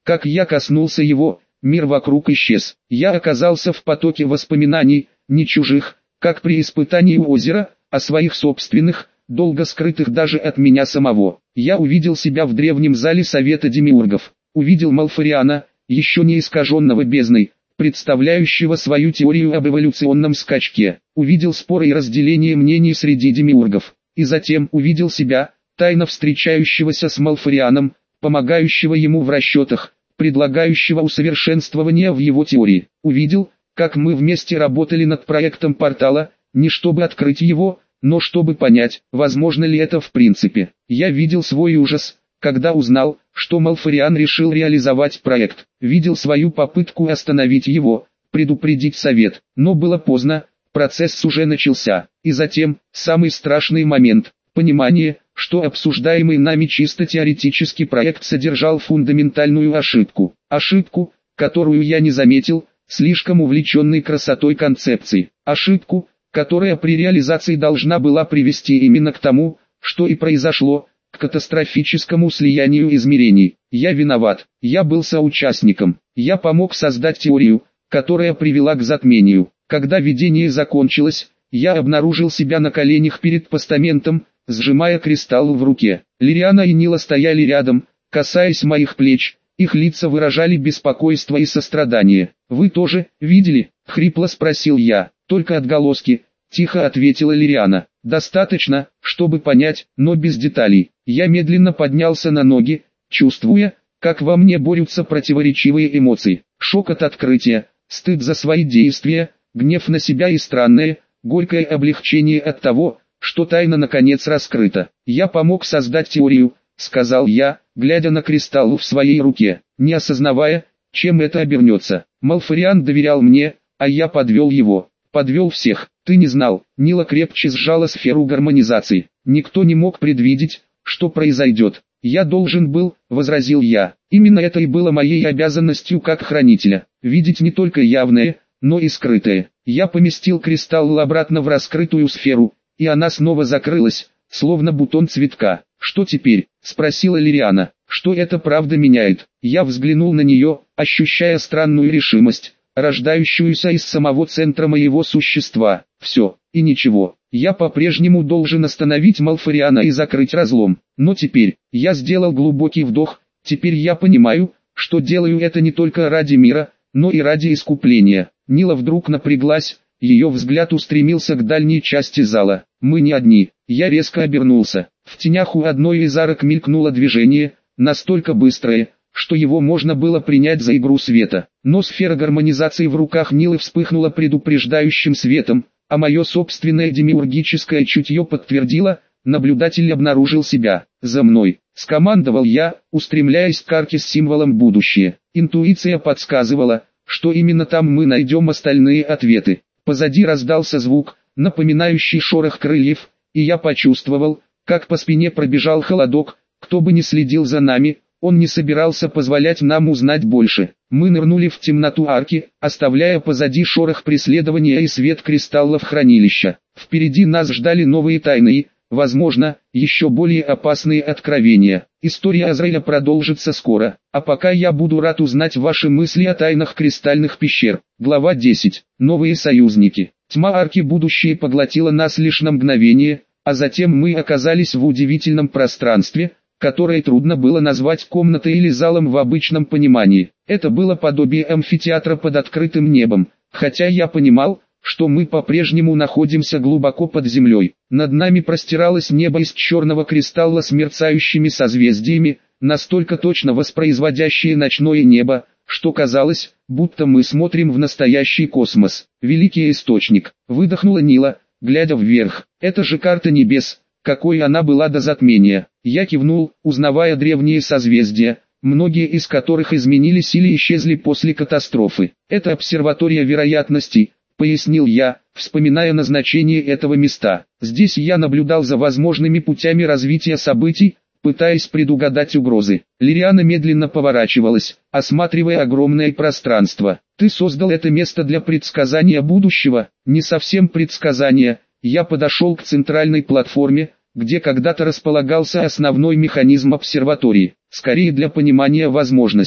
Как я коснулся его, мир вокруг исчез. Я оказался в потоке воспоминаний, не чужих, как при испытании у озера, а своих собственных, долго скрытых даже от меня самого. Я увидел себя в древнем зале Совета Демиургов. Увидел Малфариана, еще не искаженного бездной, представляющего свою теорию об эволюционном скачке. Увидел споры и разделение мнений среди демиургов. И затем увидел себя, тайно встречающегося с Малфарианом, помогающего ему в расчетах, предлагающего усовершенствования в его теории. Увидел, как мы вместе работали над проектом портала, не чтобы открыть его, но чтобы понять, возможно ли это в принципе. Я видел свой ужас, когда узнал, что Малфариан решил реализовать проект. Видел свою попытку остановить его, предупредить совет, но было поздно, процесс уже начался. И затем, самый страшный момент, понимание, что обсуждаемый нами чисто теоретический проект содержал фундаментальную ошибку. Ошибку, которую я не заметил, слишком увлеченный красотой концепции. Ошибку, которая при реализации должна была привести именно к тому, что и произошло, к катастрофическому слиянию измерений. Я виноват, я был соучастником, я помог создать теорию, которая привела к затмению. Когда видение закончилось, я обнаружил себя на коленях перед постаментом, сжимая кристалл в руке. Лириана и Нила стояли рядом, касаясь моих плеч, их лица выражали беспокойство и сострадание. «Вы тоже видели?» — хрипло спросил я. «Только отголоски», — тихо ответила Лириана. «Достаточно, чтобы понять, но без деталей». Я медленно поднялся на ноги, чувствуя, как во мне борются противоречивые эмоции. Шок от открытия, стыд за свои действия, гнев на себя и странное, горькое облегчение от того, что тайна наконец раскрыта. «Я помог создать теорию», — сказал я, глядя на кристалл в своей руке, не осознавая, чем это обернется. Малфариан доверял мне, а я подвел его, подвел всех. «Ты не знал». Нила крепче сжала сферу гармонизации. «Никто не мог предвидеть, что произойдет. Я должен был», — возразил я. «Именно это и было моей обязанностью как хранителя, видеть не только явное, но и скрытое». Я поместил кристалл обратно в раскрытую сферу, и она снова закрылась, словно бутон цветка. «Что теперь?» — спросила Лириана. «Что это правда меняет?» Я взглянул на нее, ощущая странную решимость, рождающуюся из самого центра моего существа. «Все, и ничего. Я по-прежнему должен остановить Малфариана и закрыть разлом. Но теперь, я сделал глубокий вдох, теперь я понимаю, что делаю это не только ради мира, но и ради искупления». Нила вдруг напряглась, ее взгляд устремился к дальней части зала. «Мы не одни». Я резко обернулся. В тенях у одной из арок мелькнуло движение, настолько быстрое, что его можно было принять за игру света. Но сфера гармонизации в руках Нилы вспыхнула предупреждающим светом, а мое собственное демиургическое чутье подтвердило, наблюдатель обнаружил себя. «За мной», — скомандовал я, устремляясь к арке с символом будущее. Интуиция подсказывала, что именно там мы найдем остальные ответы. Позади раздался звук, напоминающий шорох крыльев, и я почувствовал, как по спине пробежал холодок. Кто бы ни следил за нами, он не собирался позволять нам узнать больше. Мы нырнули в темноту арки, оставляя позади шорох преследования и свет кристаллов хранилища. Впереди нас ждали новые тайны, возможно, еще более опасные откровения. История Азраиля продолжится скоро, а пока я буду рад узнать ваши мысли о тайнах кристальных пещер. Глава десять. Новые союзники. Тьма арки будущее поглотила нас лишь на мгновение, а затем мы оказались в удивительном пространстве, которое трудно было назвать комнатой или залом в обычном понимании. Это было подобие амфитеатра под открытым небом, хотя я понимал, что мы по-прежнему находимся глубоко под землей. Над нами простиралось небо из черного кристалла с мерцающими созвездиями, настолько точно воспроизводящие ночное небо, что казалось, будто мы смотрим в настоящий космос. «Великий источник», — выдохнула Нила, глядя вверх. «Это же карта небес, какой она была до затмения». Я кивнул, узнавая древние созвездия, многие из которых изменились или исчезли после катастрофы. «Это обсерватория вероятностей», — пояснил я, вспоминая назначение этого места. «Здесь я наблюдал за возможными путями развития событий, пытаясь предугадать угрозы». Лириана медленно поворачивалась, осматривая огромное пространство. «Ты создал это место для предсказания будущего?» «Не совсем предсказания». Я подошел к центральной платформе, где когда-то располагался основной механизм обсерватории, скорее для понимания возможностей.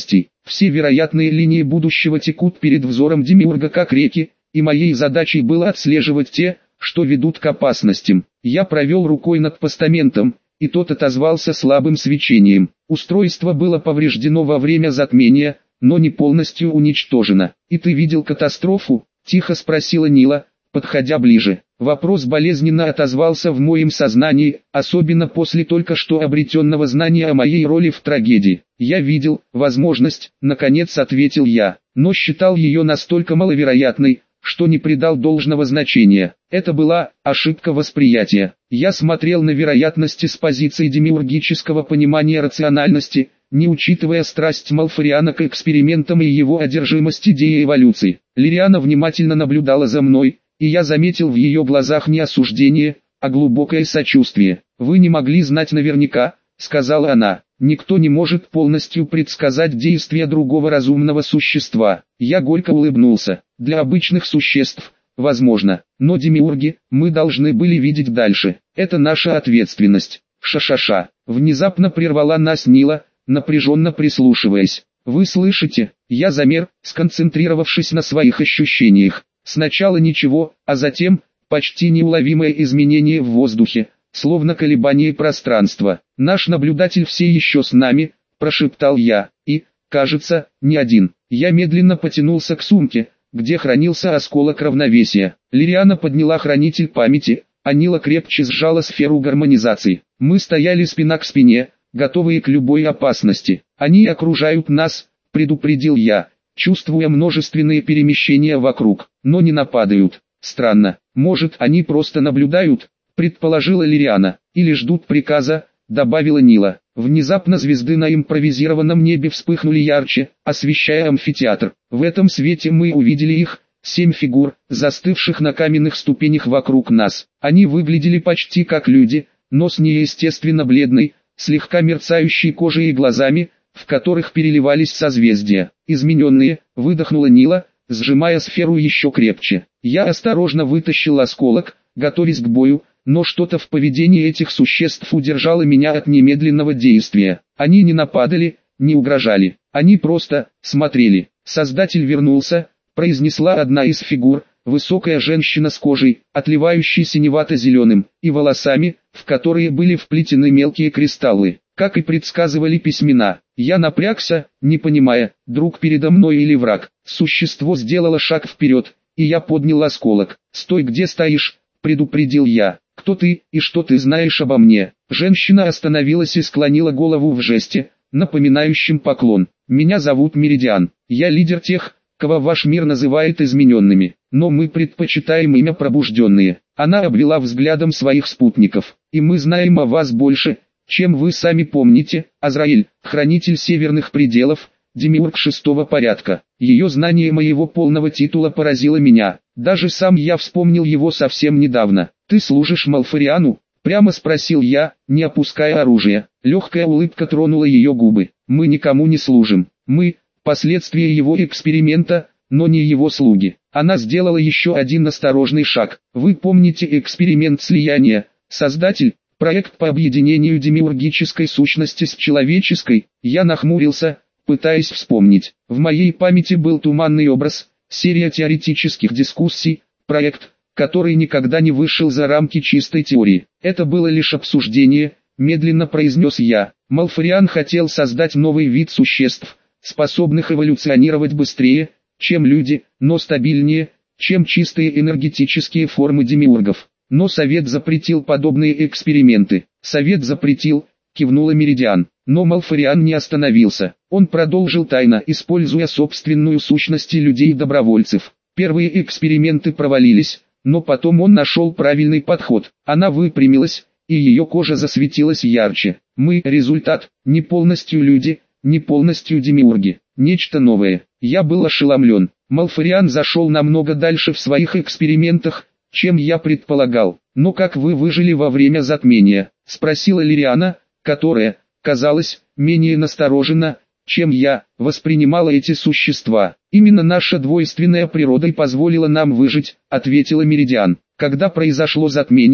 Все вероятные линии будущего текут перед взором Демиурга как реки, и моей задачей было отслеживать те, что ведут к опасностям. Я провел рукой над постаментом, и тот отозвался слабым свечением. Устройство было повреждено во время затмения, но не полностью уничтожено. «И ты видел катастрофу?» – тихо спросила Нила, подходя ближе. Вопрос болезненно отозвался в моем сознании, особенно после только что обретенного знания о моей роли в трагедии. «Я видел возможность», – наконец ответил я, но считал ее настолько маловероятной, что не придал должного значения. Это была ошибка восприятия. Я смотрел на вероятности с позиции демиургического понимания рациональности, не учитывая страсть Малфариана к экспериментам и его одержимость идеей эволюции. Лириана внимательно наблюдала за мной, и я заметил в ее глазах не осуждение, а глубокое сочувствие. «Вы не могли знать наверняка», — сказала она. «Никто не может полностью предсказать действия другого разумного существа». Я горько улыбнулся. «Для обычных существ, возможно, но демиурги, мы должны были видеть дальше. Это наша ответственность». «Ша-ша-ша», — внезапно прервала нас Нила, напряженно прислушиваясь. «Вы слышите?» Я замер, сконцентрировавшись на своих ощущениях. Сначала ничего, а затем почти неуловимое изменение в воздухе, словно колебание пространства. «Наш наблюдатель все еще с нами», – прошептал я, и, кажется, не один. Я медленно потянулся к сумке, где хранился осколок равновесия. Лириана подняла хранитель памяти, а Нила крепче сжала сферу гармонизации. Мы стояли спина к спине, готовые к любой опасности. «Они окружают нас», – предупредил я, чувствуя множественные перемещения вокруг, но не нападают. «Странно, может, они просто наблюдают?» – предположила Лириана. «Или ждут приказа», – добавила Нила. Внезапно звезды на импровизированном небе вспыхнули ярче, освещая амфитеатр. В этом свете мы увидели их, семь фигур, застывших на каменных ступенях вокруг нас. Они выглядели почти как люди, но с неестественно бледной, слегка мерцающей кожей и глазами, в которых переливались созвездия. «Измененные», – выдохнула Нила, сжимая сферу еще крепче. Я осторожно вытащил осколок, готовясь к бою, но что-то в поведении этих существ удержало меня от немедленного действия. Они не нападали, не угрожали, они просто смотрели. «Создатель вернулся», – произнесла одна из фигур, высокая женщина с кожей, отливающей синевато-зеленым, и волосами, в которые были вплетены мелкие кристаллы. Как и предсказывали письмена, я напрягся, не понимая, друг передо мной или враг. Существо сделало шаг вперед, и я поднял осколок. «Стой, где стоишь», – предупредил я. «Кто ты, и что ты знаешь обо мне?» Женщина остановилась и склонила голову в жесте, напоминающем поклон. «Меня зовут Меридиан. Я лидер тех, кого ваш мир называет измененными, но мы предпочитаем имя пробужденные». Она обвела взглядом своих спутников. «И мы знаем о вас больше, чем вы сами помните. Азраиль, хранитель северных пределов, демиург шестого порядка». Ее знание моего полного титула поразило меня. Даже сам я вспомнил его совсем недавно. «Ты служишь Малфариану?» – прямо спросил я, не опуская оружие. Легкая улыбка тронула ее губы. «Мы никому не служим. Мы – последствия его эксперимента, но не его слуги». Она сделала еще один осторожный шаг. «Вы помните эксперимент слияния, Создатель? Проект по объединению демиургической сущности с человеческой?» Я нахмурился, пытаясь вспомнить. В моей памяти был туманный образ, серия теоретических дискуссий, проект, который никогда не вышел за рамки чистой теории. «Это было лишь обсуждение», – медленно произнес я. «Малфариан хотел создать новый вид существ, способных эволюционировать быстрее, чем люди, но стабильнее, чем чистые энергетические формы демиургов. Но Совет запретил подобные эксперименты». «Совет запретил», – кивнула Меридиан. Но Малфариан не остановился. Он продолжил тайно, используя собственную сущность людей-добровольцев. Первые эксперименты провалились, но потом он нашел правильный подход. Она выпрямилась, и ее кожа засветилась ярче. «Мы – результат, не полностью люди, не полностью демиурги. Нечто новое». Я был ошеломлен. Малфариан зашел намного дальше в своих экспериментах, чем я предполагал. «Но как вы выжили во время затмения?» – спросила Лириана, которая, казалось, менее настороженно, чем я, воспринимала эти существа. «Именно наша двойственная природа и позволила нам выжить», – ответила Меридиан. «Когда произошло затмение,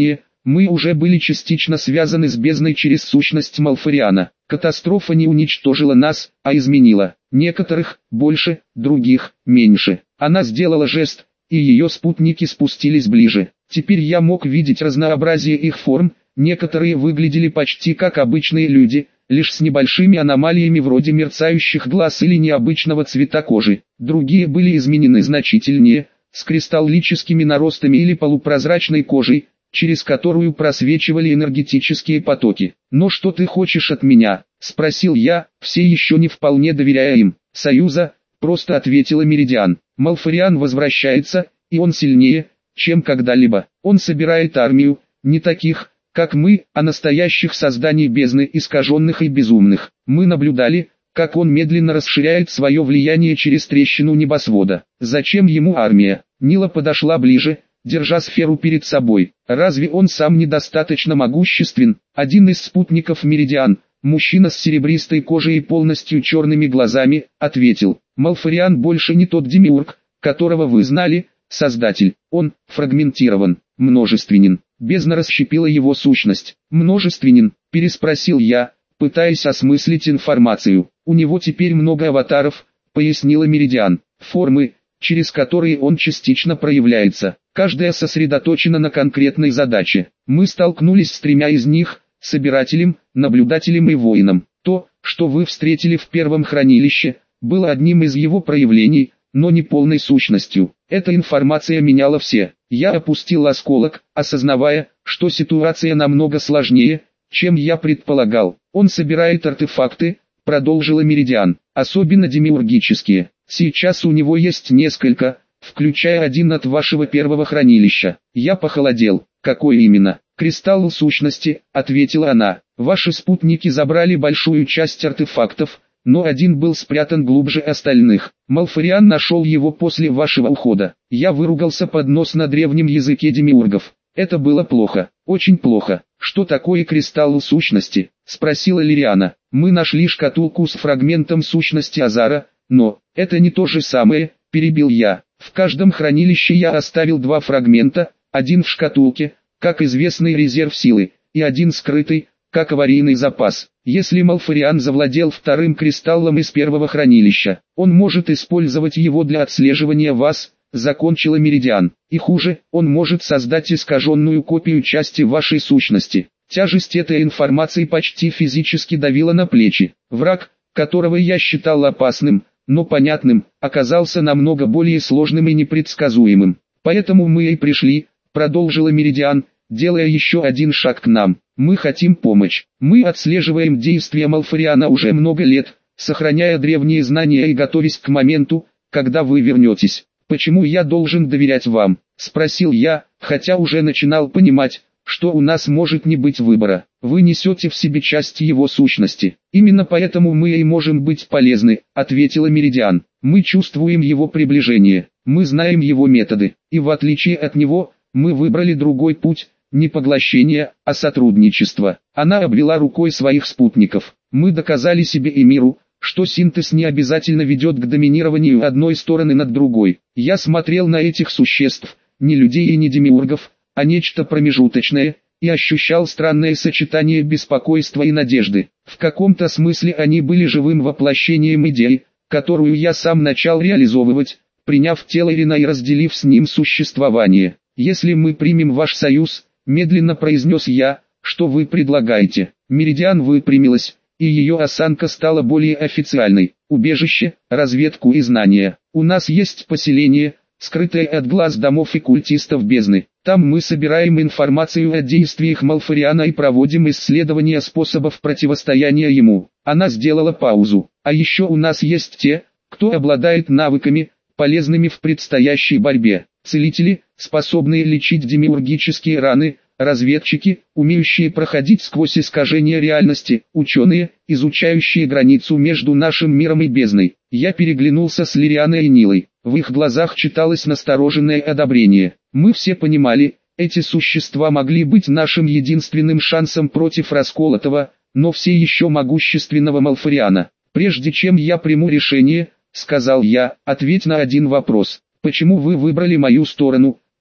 Мы уже были частично связаны с бездной через сущность Малфариана. Катастрофа не уничтожила нас, а изменила. Некоторых – больше, других – меньше. Она сделала жест, и ее спутники спустились ближе. Теперь я мог видеть разнообразие их форм, некоторые выглядели почти как обычные люди, лишь с небольшими аномалиями вроде мерцающих глаз или необычного цвета кожи. Другие были изменены значительнее, с кристаллическими наростами или полупрозрачной кожей, через которую просвечивали энергетические потоки. «Но что ты хочешь от меня?» – спросил я, все еще не вполне доверяя им. «Союза», – просто ответила Меридиан. «Малфариан возвращается, и он сильнее, чем когда-либо. Он собирает армию, не таких, как мы, а настоящих созданий бездны, искаженных и безумных. Мы наблюдали, как он медленно расширяет свое влияние через трещину небосвода. Зачем ему армия?» Нила подошла ближе, держа сферу перед собой. «Разве он сам недостаточно могуществен?» Один из спутников Меридиан, мужчина с серебристой кожей и полностью черными глазами, ответил: «Малфариан больше не тот демиург, которого вы знали, Создатель. Он фрагментирован, множественен. Бездна расщепила его сущность». «Множественен?» – переспросил я, пытаясь осмыслить информацию. «У него теперь много аватаров», – пояснила Меридиан. «Формы, через которые он частично проявляется. Каждая сосредоточена на конкретной задаче. Мы столкнулись с тремя из них – собирателем, наблюдателем и воином. То, что вы встретили в первом хранилище, было одним из его проявлений, но не полной сущностью. Эта информация меняла все. Я опустил осколок, осознавая, что ситуация намного сложнее, чем я предполагал. Он собирает артефакты», – продолжила Меридиан, – «особенно демиургические. Сейчас у него есть несколько, включая один от вашего первого хранилища». Я похолодел. «Какой именно?» «Кристалл сущности», — ответила она. «Ваши спутники забрали большую часть артефактов, но один был спрятан глубже остальных. Малфариан нашел его после вашего ухода». Я выругался под нос на древнем языке демиургов. Это было плохо, очень плохо. «Что такое кристалл сущности?» — спросила Лириана. «Мы нашли шкатулку с фрагментом сущности Азара, но это не то же самое», — перебил я. «В каждом хранилище я оставил два фрагмента, один в шкатулке, как известный резерв силы, и один скрытый, как аварийный запас. Если Малфариан завладел вторым кристаллом из первого хранилища, он может использовать его для отслеживания вас», — закончила Меридиан. «И хуже, он может создать искаженную копию части вашей сущности». Тяжесть этой информации почти физически давила на плечи. Враг, которого я считал опасным, но понятным, оказался намного более сложным и непредсказуемым. «Поэтому мы и пришли», — продолжила Меридиан, делая еще один шаг к нам. «Мы хотим помочь. Мы отслеживаем действия Малфариана уже много лет, сохраняя древние знания и готовясь к моменту, когда вы вернетесь. Почему я должен доверять вам?» — спросил я, хотя уже начинал понимать, что у нас может не быть выбора. «Вы несете в себе часть его сущности. Именно поэтому мы и можем быть полезны», — ответила Меридиан. «Мы чувствуем его приближение, мы знаем его методы, и в отличие от него, мы выбрали другой путь, не поглощение, а сотрудничество». Она обвела рукой своих спутников. «Мы доказали себе и миру, что синтез не обязательно ведет к доминированию одной стороны над другой. Я смотрел на этих существ, не людей и не демиургов, а нечто промежуточное, и ощущал странное сочетание беспокойства и надежды. В каком-то смысле они были живым воплощением идеи, которую я сам начал реализовывать, приняв тело Ирина и разделив с ним существование. «Если мы примем ваш союз», — медленно произнес я, — «что вы предлагаете?» Меридиан выпрямилась, и ее осанка стала более официальной. «Убежище, разведку и знания. У нас есть поселение, скрытое от глаз домов и культистов бездны. Там мы собираем информацию о действиях Малфариана и проводим исследования способов противостояния ему». Она сделала паузу. «А еще у нас есть те, кто обладает навыками, полезными в предстоящей борьбе. Целители, способные лечить демиургические раны, разведчики, умеющие проходить сквозь искажения реальности, ученые, изучающие границу между нашим миром и бездной». Я переглянулся с Лирианой и Нилой. В их глазах читалось настороженное одобрение. Мы все понимали, эти существа могли быть нашим единственным шансом против расколотого, но все еще могущественного Малфариана. «Прежде чем я приму решение», — сказал я, — «ответь на один вопрос. Почему вы выбрали мою сторону,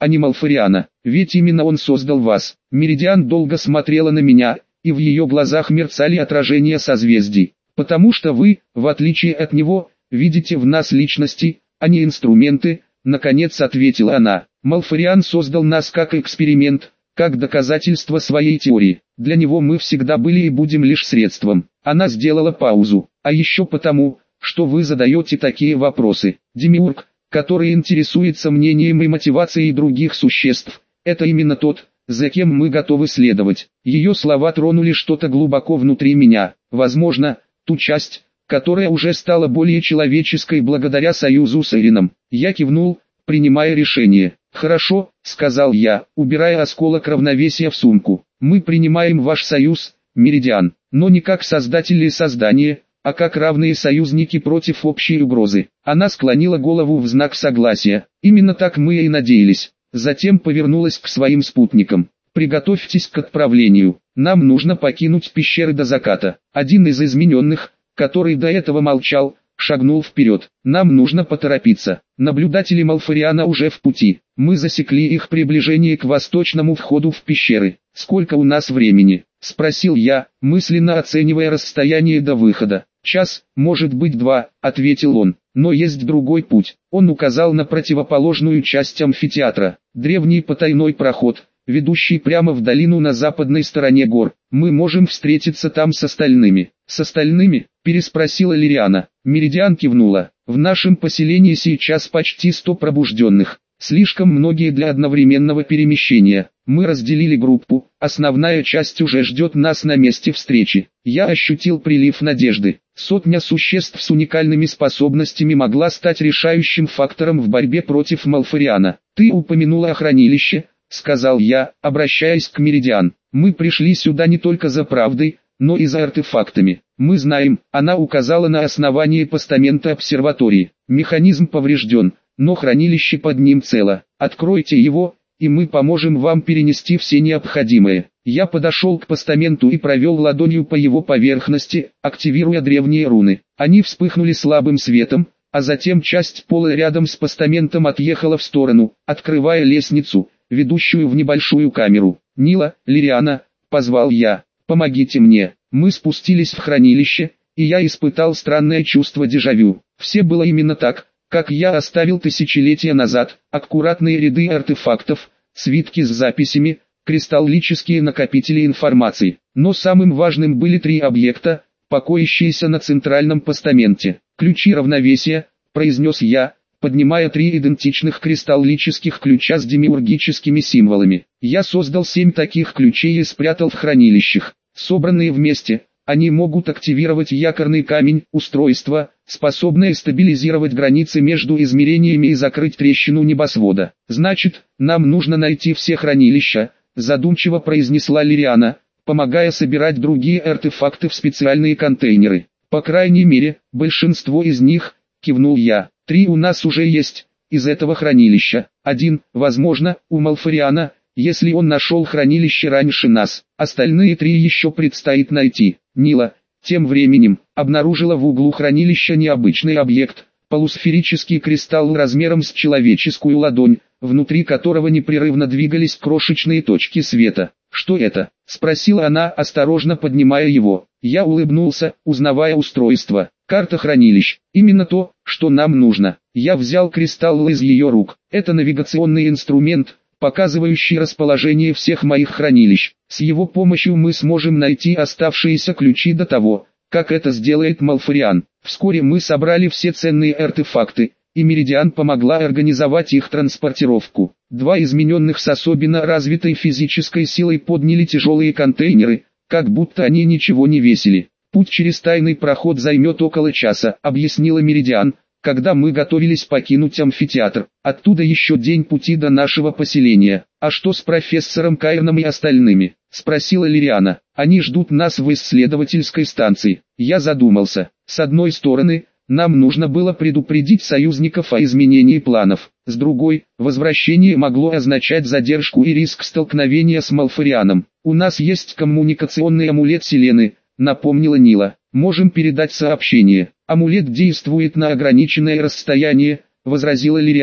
а не Малфариана. Ведь именно он создал вас. Меридиан долго смотрела на меня, и в ее глазах мерцали отражения созвездий. Потому что вы, в отличие от него, видите в нас личности, а не инструменты, наконец ответила она. Малфариан создал нас как эксперимент, как доказательство своей теории. Для него мы всегда были и будем лишь средством. Она сделала паузу. А еще потому, что вы задаете такие вопросы. Демиург, который интересуется мнением и мотивацией других существ, это именно тот, за кем мы готовы следовать. Ее слова тронули что-то глубоко внутри меня. Возможно, ту часть, которая уже стала более человеческой благодаря союзу с Эрином. Я кивнул, принимая решение. «Хорошо», — сказал я, убирая осколок равновесия в сумку. «Мы принимаем ваш союз, Меридиан, но не как создатели создания, а как равные союзники против общей угрозы». Она склонила голову в знак согласия. «Именно так мы и надеялись». Затем повернулась к своим спутникам. «Приготовьтесь к отправлению. Нам нужно покинуть пещеры до заката». Один из измененных, который до этого молчал, шагнул вперед. «Нам нужно поторопиться. Наблюдатели Малфариана уже в пути. Мы засекли их приближение к восточному входу в пещеры. Сколько у нас времени?» — спросил я, мысленно оценивая расстояние до выхода. «Час, может быть два», — ответил он. «Но есть другой путь». Он указал на противоположную часть амфитеатра. Древний потайной проход, ведущий прямо в долину на западной стороне гор. Мы можем встретиться там с остальными. «С остальными?» — переспросила Лириана. Меридиан кивнула. «В нашем поселении сейчас почти сто пробужденных. Слишком многие для одновременного перемещения. Мы разделили группу, основная часть уже ждет нас на месте встречи». Я ощутил прилив надежды. Сотня существ с уникальными способностями могла стать решающим фактором в борьбе против Малфариана. «Ты упомянула о хранилище», — сказал я, обращаясь к Меридиан. «Мы пришли сюда не только за правдой, но и за артефактами. Мы знаем», — она указала на основание постамента обсерватории. «Механизм поврежден, но хранилище под ним цело. Откройте его, и мы поможем вам перенести все необходимое». Я подошел к постаменту и провел ладонью по его поверхности, активируя древние руны. Они вспыхнули слабым светом, а затем часть пола рядом с постаментом отъехала в сторону, открывая лестницу, ведущую в небольшую камеру. «Нила, Лириана», — позвал я, — «помогите мне». Мы спустились в хранилище, и я испытал странное чувство дежавю. Все было именно так, как я оставил тысячелетия назад. Аккуратные ряды артефактов, свитки с записями, кристаллические накопители информации. Но самым важным были три объекта, покоящиеся на центральном постаменте. «Ключи равновесия», — произнес я, поднимая три идентичных кристаллических ключа с демиургическими символами. Я создал семь таких ключей и спрятал в хранилищах. Собранные вместе, они могут активировать якорный камень, устройство, способное стабилизировать границы между измерениями и закрыть трещину небосвода. «Значит, нам нужно найти все хранилища», — задумчиво произнесла Лириана, помогая собирать другие артефакты в специальные контейнеры. «По крайней мере, большинство из них», — кивнул я. «Три у нас уже есть, из этого хранилища. Один, возможно, у Малфариана, если он нашел хранилище раньше нас. Остальные три еще предстоит найти». Нила, тем временем, обнаружила в углу хранилища необычный объект, полусферический кристалл размером с человеческую ладонь, внутри которого непрерывно двигались крошечные точки света. «Что это?» — спросила она, осторожно поднимая его. Я улыбнулся, узнавая устройство. «Карта хранилищ. Именно то, что нам нужно». Я взял кристалл из ее рук. Это навигационный инструмент, показывающий расположение всех моих хранилищ. С его помощью мы сможем найти оставшиеся ключи до того, как это сделает Малфариан. Вскоре мы собрали все ценные артефакты, и Меридиан помогла организовать их транспортировку. Два измененных с особенно развитой физической силой подняли тяжелые контейнеры, как будто они ничего не весили. «Путь через тайный проход займет около часа», — объяснила Меридиан, когда мы готовились покинуть амфитеатр. «Оттуда еще день пути до нашего поселения». «А что с профессором Кайрном и остальными?» — спросила Лириана. «Они ждут нас в исследовательской станции». Я задумался. С одной стороны, нам нужно было предупредить союзников о изменении планов. С другой, возвращение могло означать задержку и риск столкновения с Малфарианом. «У нас есть коммуникационный амулет Селены», — напомнила Нила. «Можем передать сообщение». «Амулет действует на ограниченное расстояние», — возразила Лириана.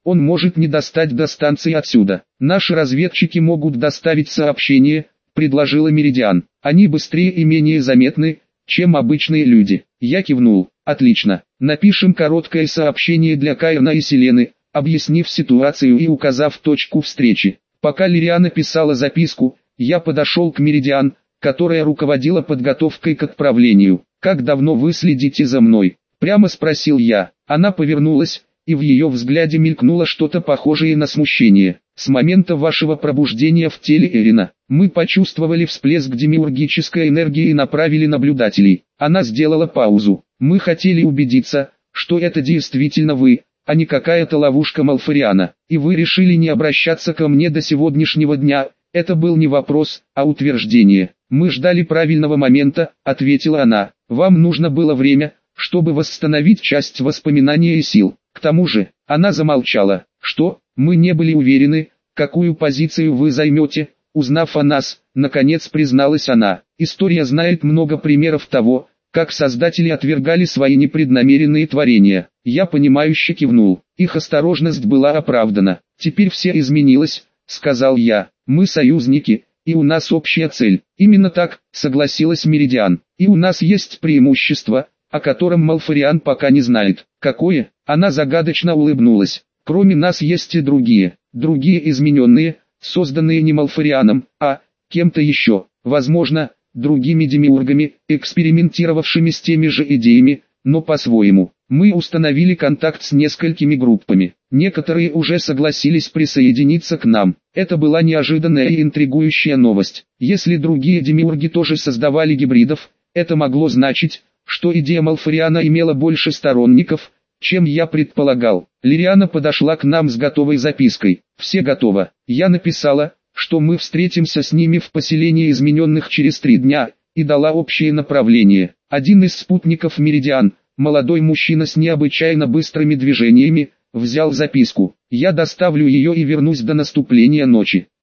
Он может не достать до станции отсюда. Наши разведчики могут доставить сообщение, предложила Меридиан. Они быстрее и менее заметны, чем обычные люди. Я кивнул. Отлично. Напишем короткое сообщение для Каина и Селены, объяснив ситуацию и указав точку встречи. Пока Лириана писала записку, я подошел к Меридиан, которая руководила подготовкой к отправлению. «Как давно вы следите за мной?» – прямо спросил я. Она повернулась, и в ее взгляде мелькнуло что-то похожее на смущение. «С момента вашего пробуждения в теле Эрина, мы почувствовали всплеск демиургической энергии и направили наблюдателей». Она сделала паузу. «Мы хотели убедиться, что это действительно вы, а не какая-то ловушка Малфариана. И вы решили не обращаться ко мне до сегодняшнего дня». Это был не вопрос, а утверждение. «Мы ждали правильного момента», — ответила она. «Вам нужно было время, чтобы восстановить часть воспоминаний и сил. К тому же», — она замолчала. «Что? Мы не были уверены, какую позицию вы займете, узнав о нас», — наконец призналась она. «История знает много примеров того, как создатели отвергали свои непреднамеренные творения». Я понимающе кивнул. Их осторожность была оправдана. «Теперь все изменилось», — сказал я. «Мы союзники, и у нас общая цель». «Именно так», — согласилась Меридиан. «И у нас есть преимущество, о котором Малфариан пока не знает». «Какое?» Она загадочно улыбнулась. «Кроме нас есть и другие, другие измененные, созданные не Малфарианом, а кем-то еще, возможно, другими демиургами, экспериментировавшими с теми же идеями, но по-своему. Мы установили контакт с несколькими группами. Некоторые уже согласились присоединиться к нам. Это была неожиданная и интригующая новость. Если другие демиурги тоже создавали гибридов, это могло значить, что идея Малфариана имела больше сторонников, чем я предполагал. Лириана подошла к нам с готовой запиской. «Все готово. Я написала, что мы встретимся с ними в поселении измененных через три дня, и дала общее направление. Один из спутников Меридиан, молодой мужчина с необычайно быстрыми движениями, взял записку. Я доставлю ее и вернусь до наступления ночи».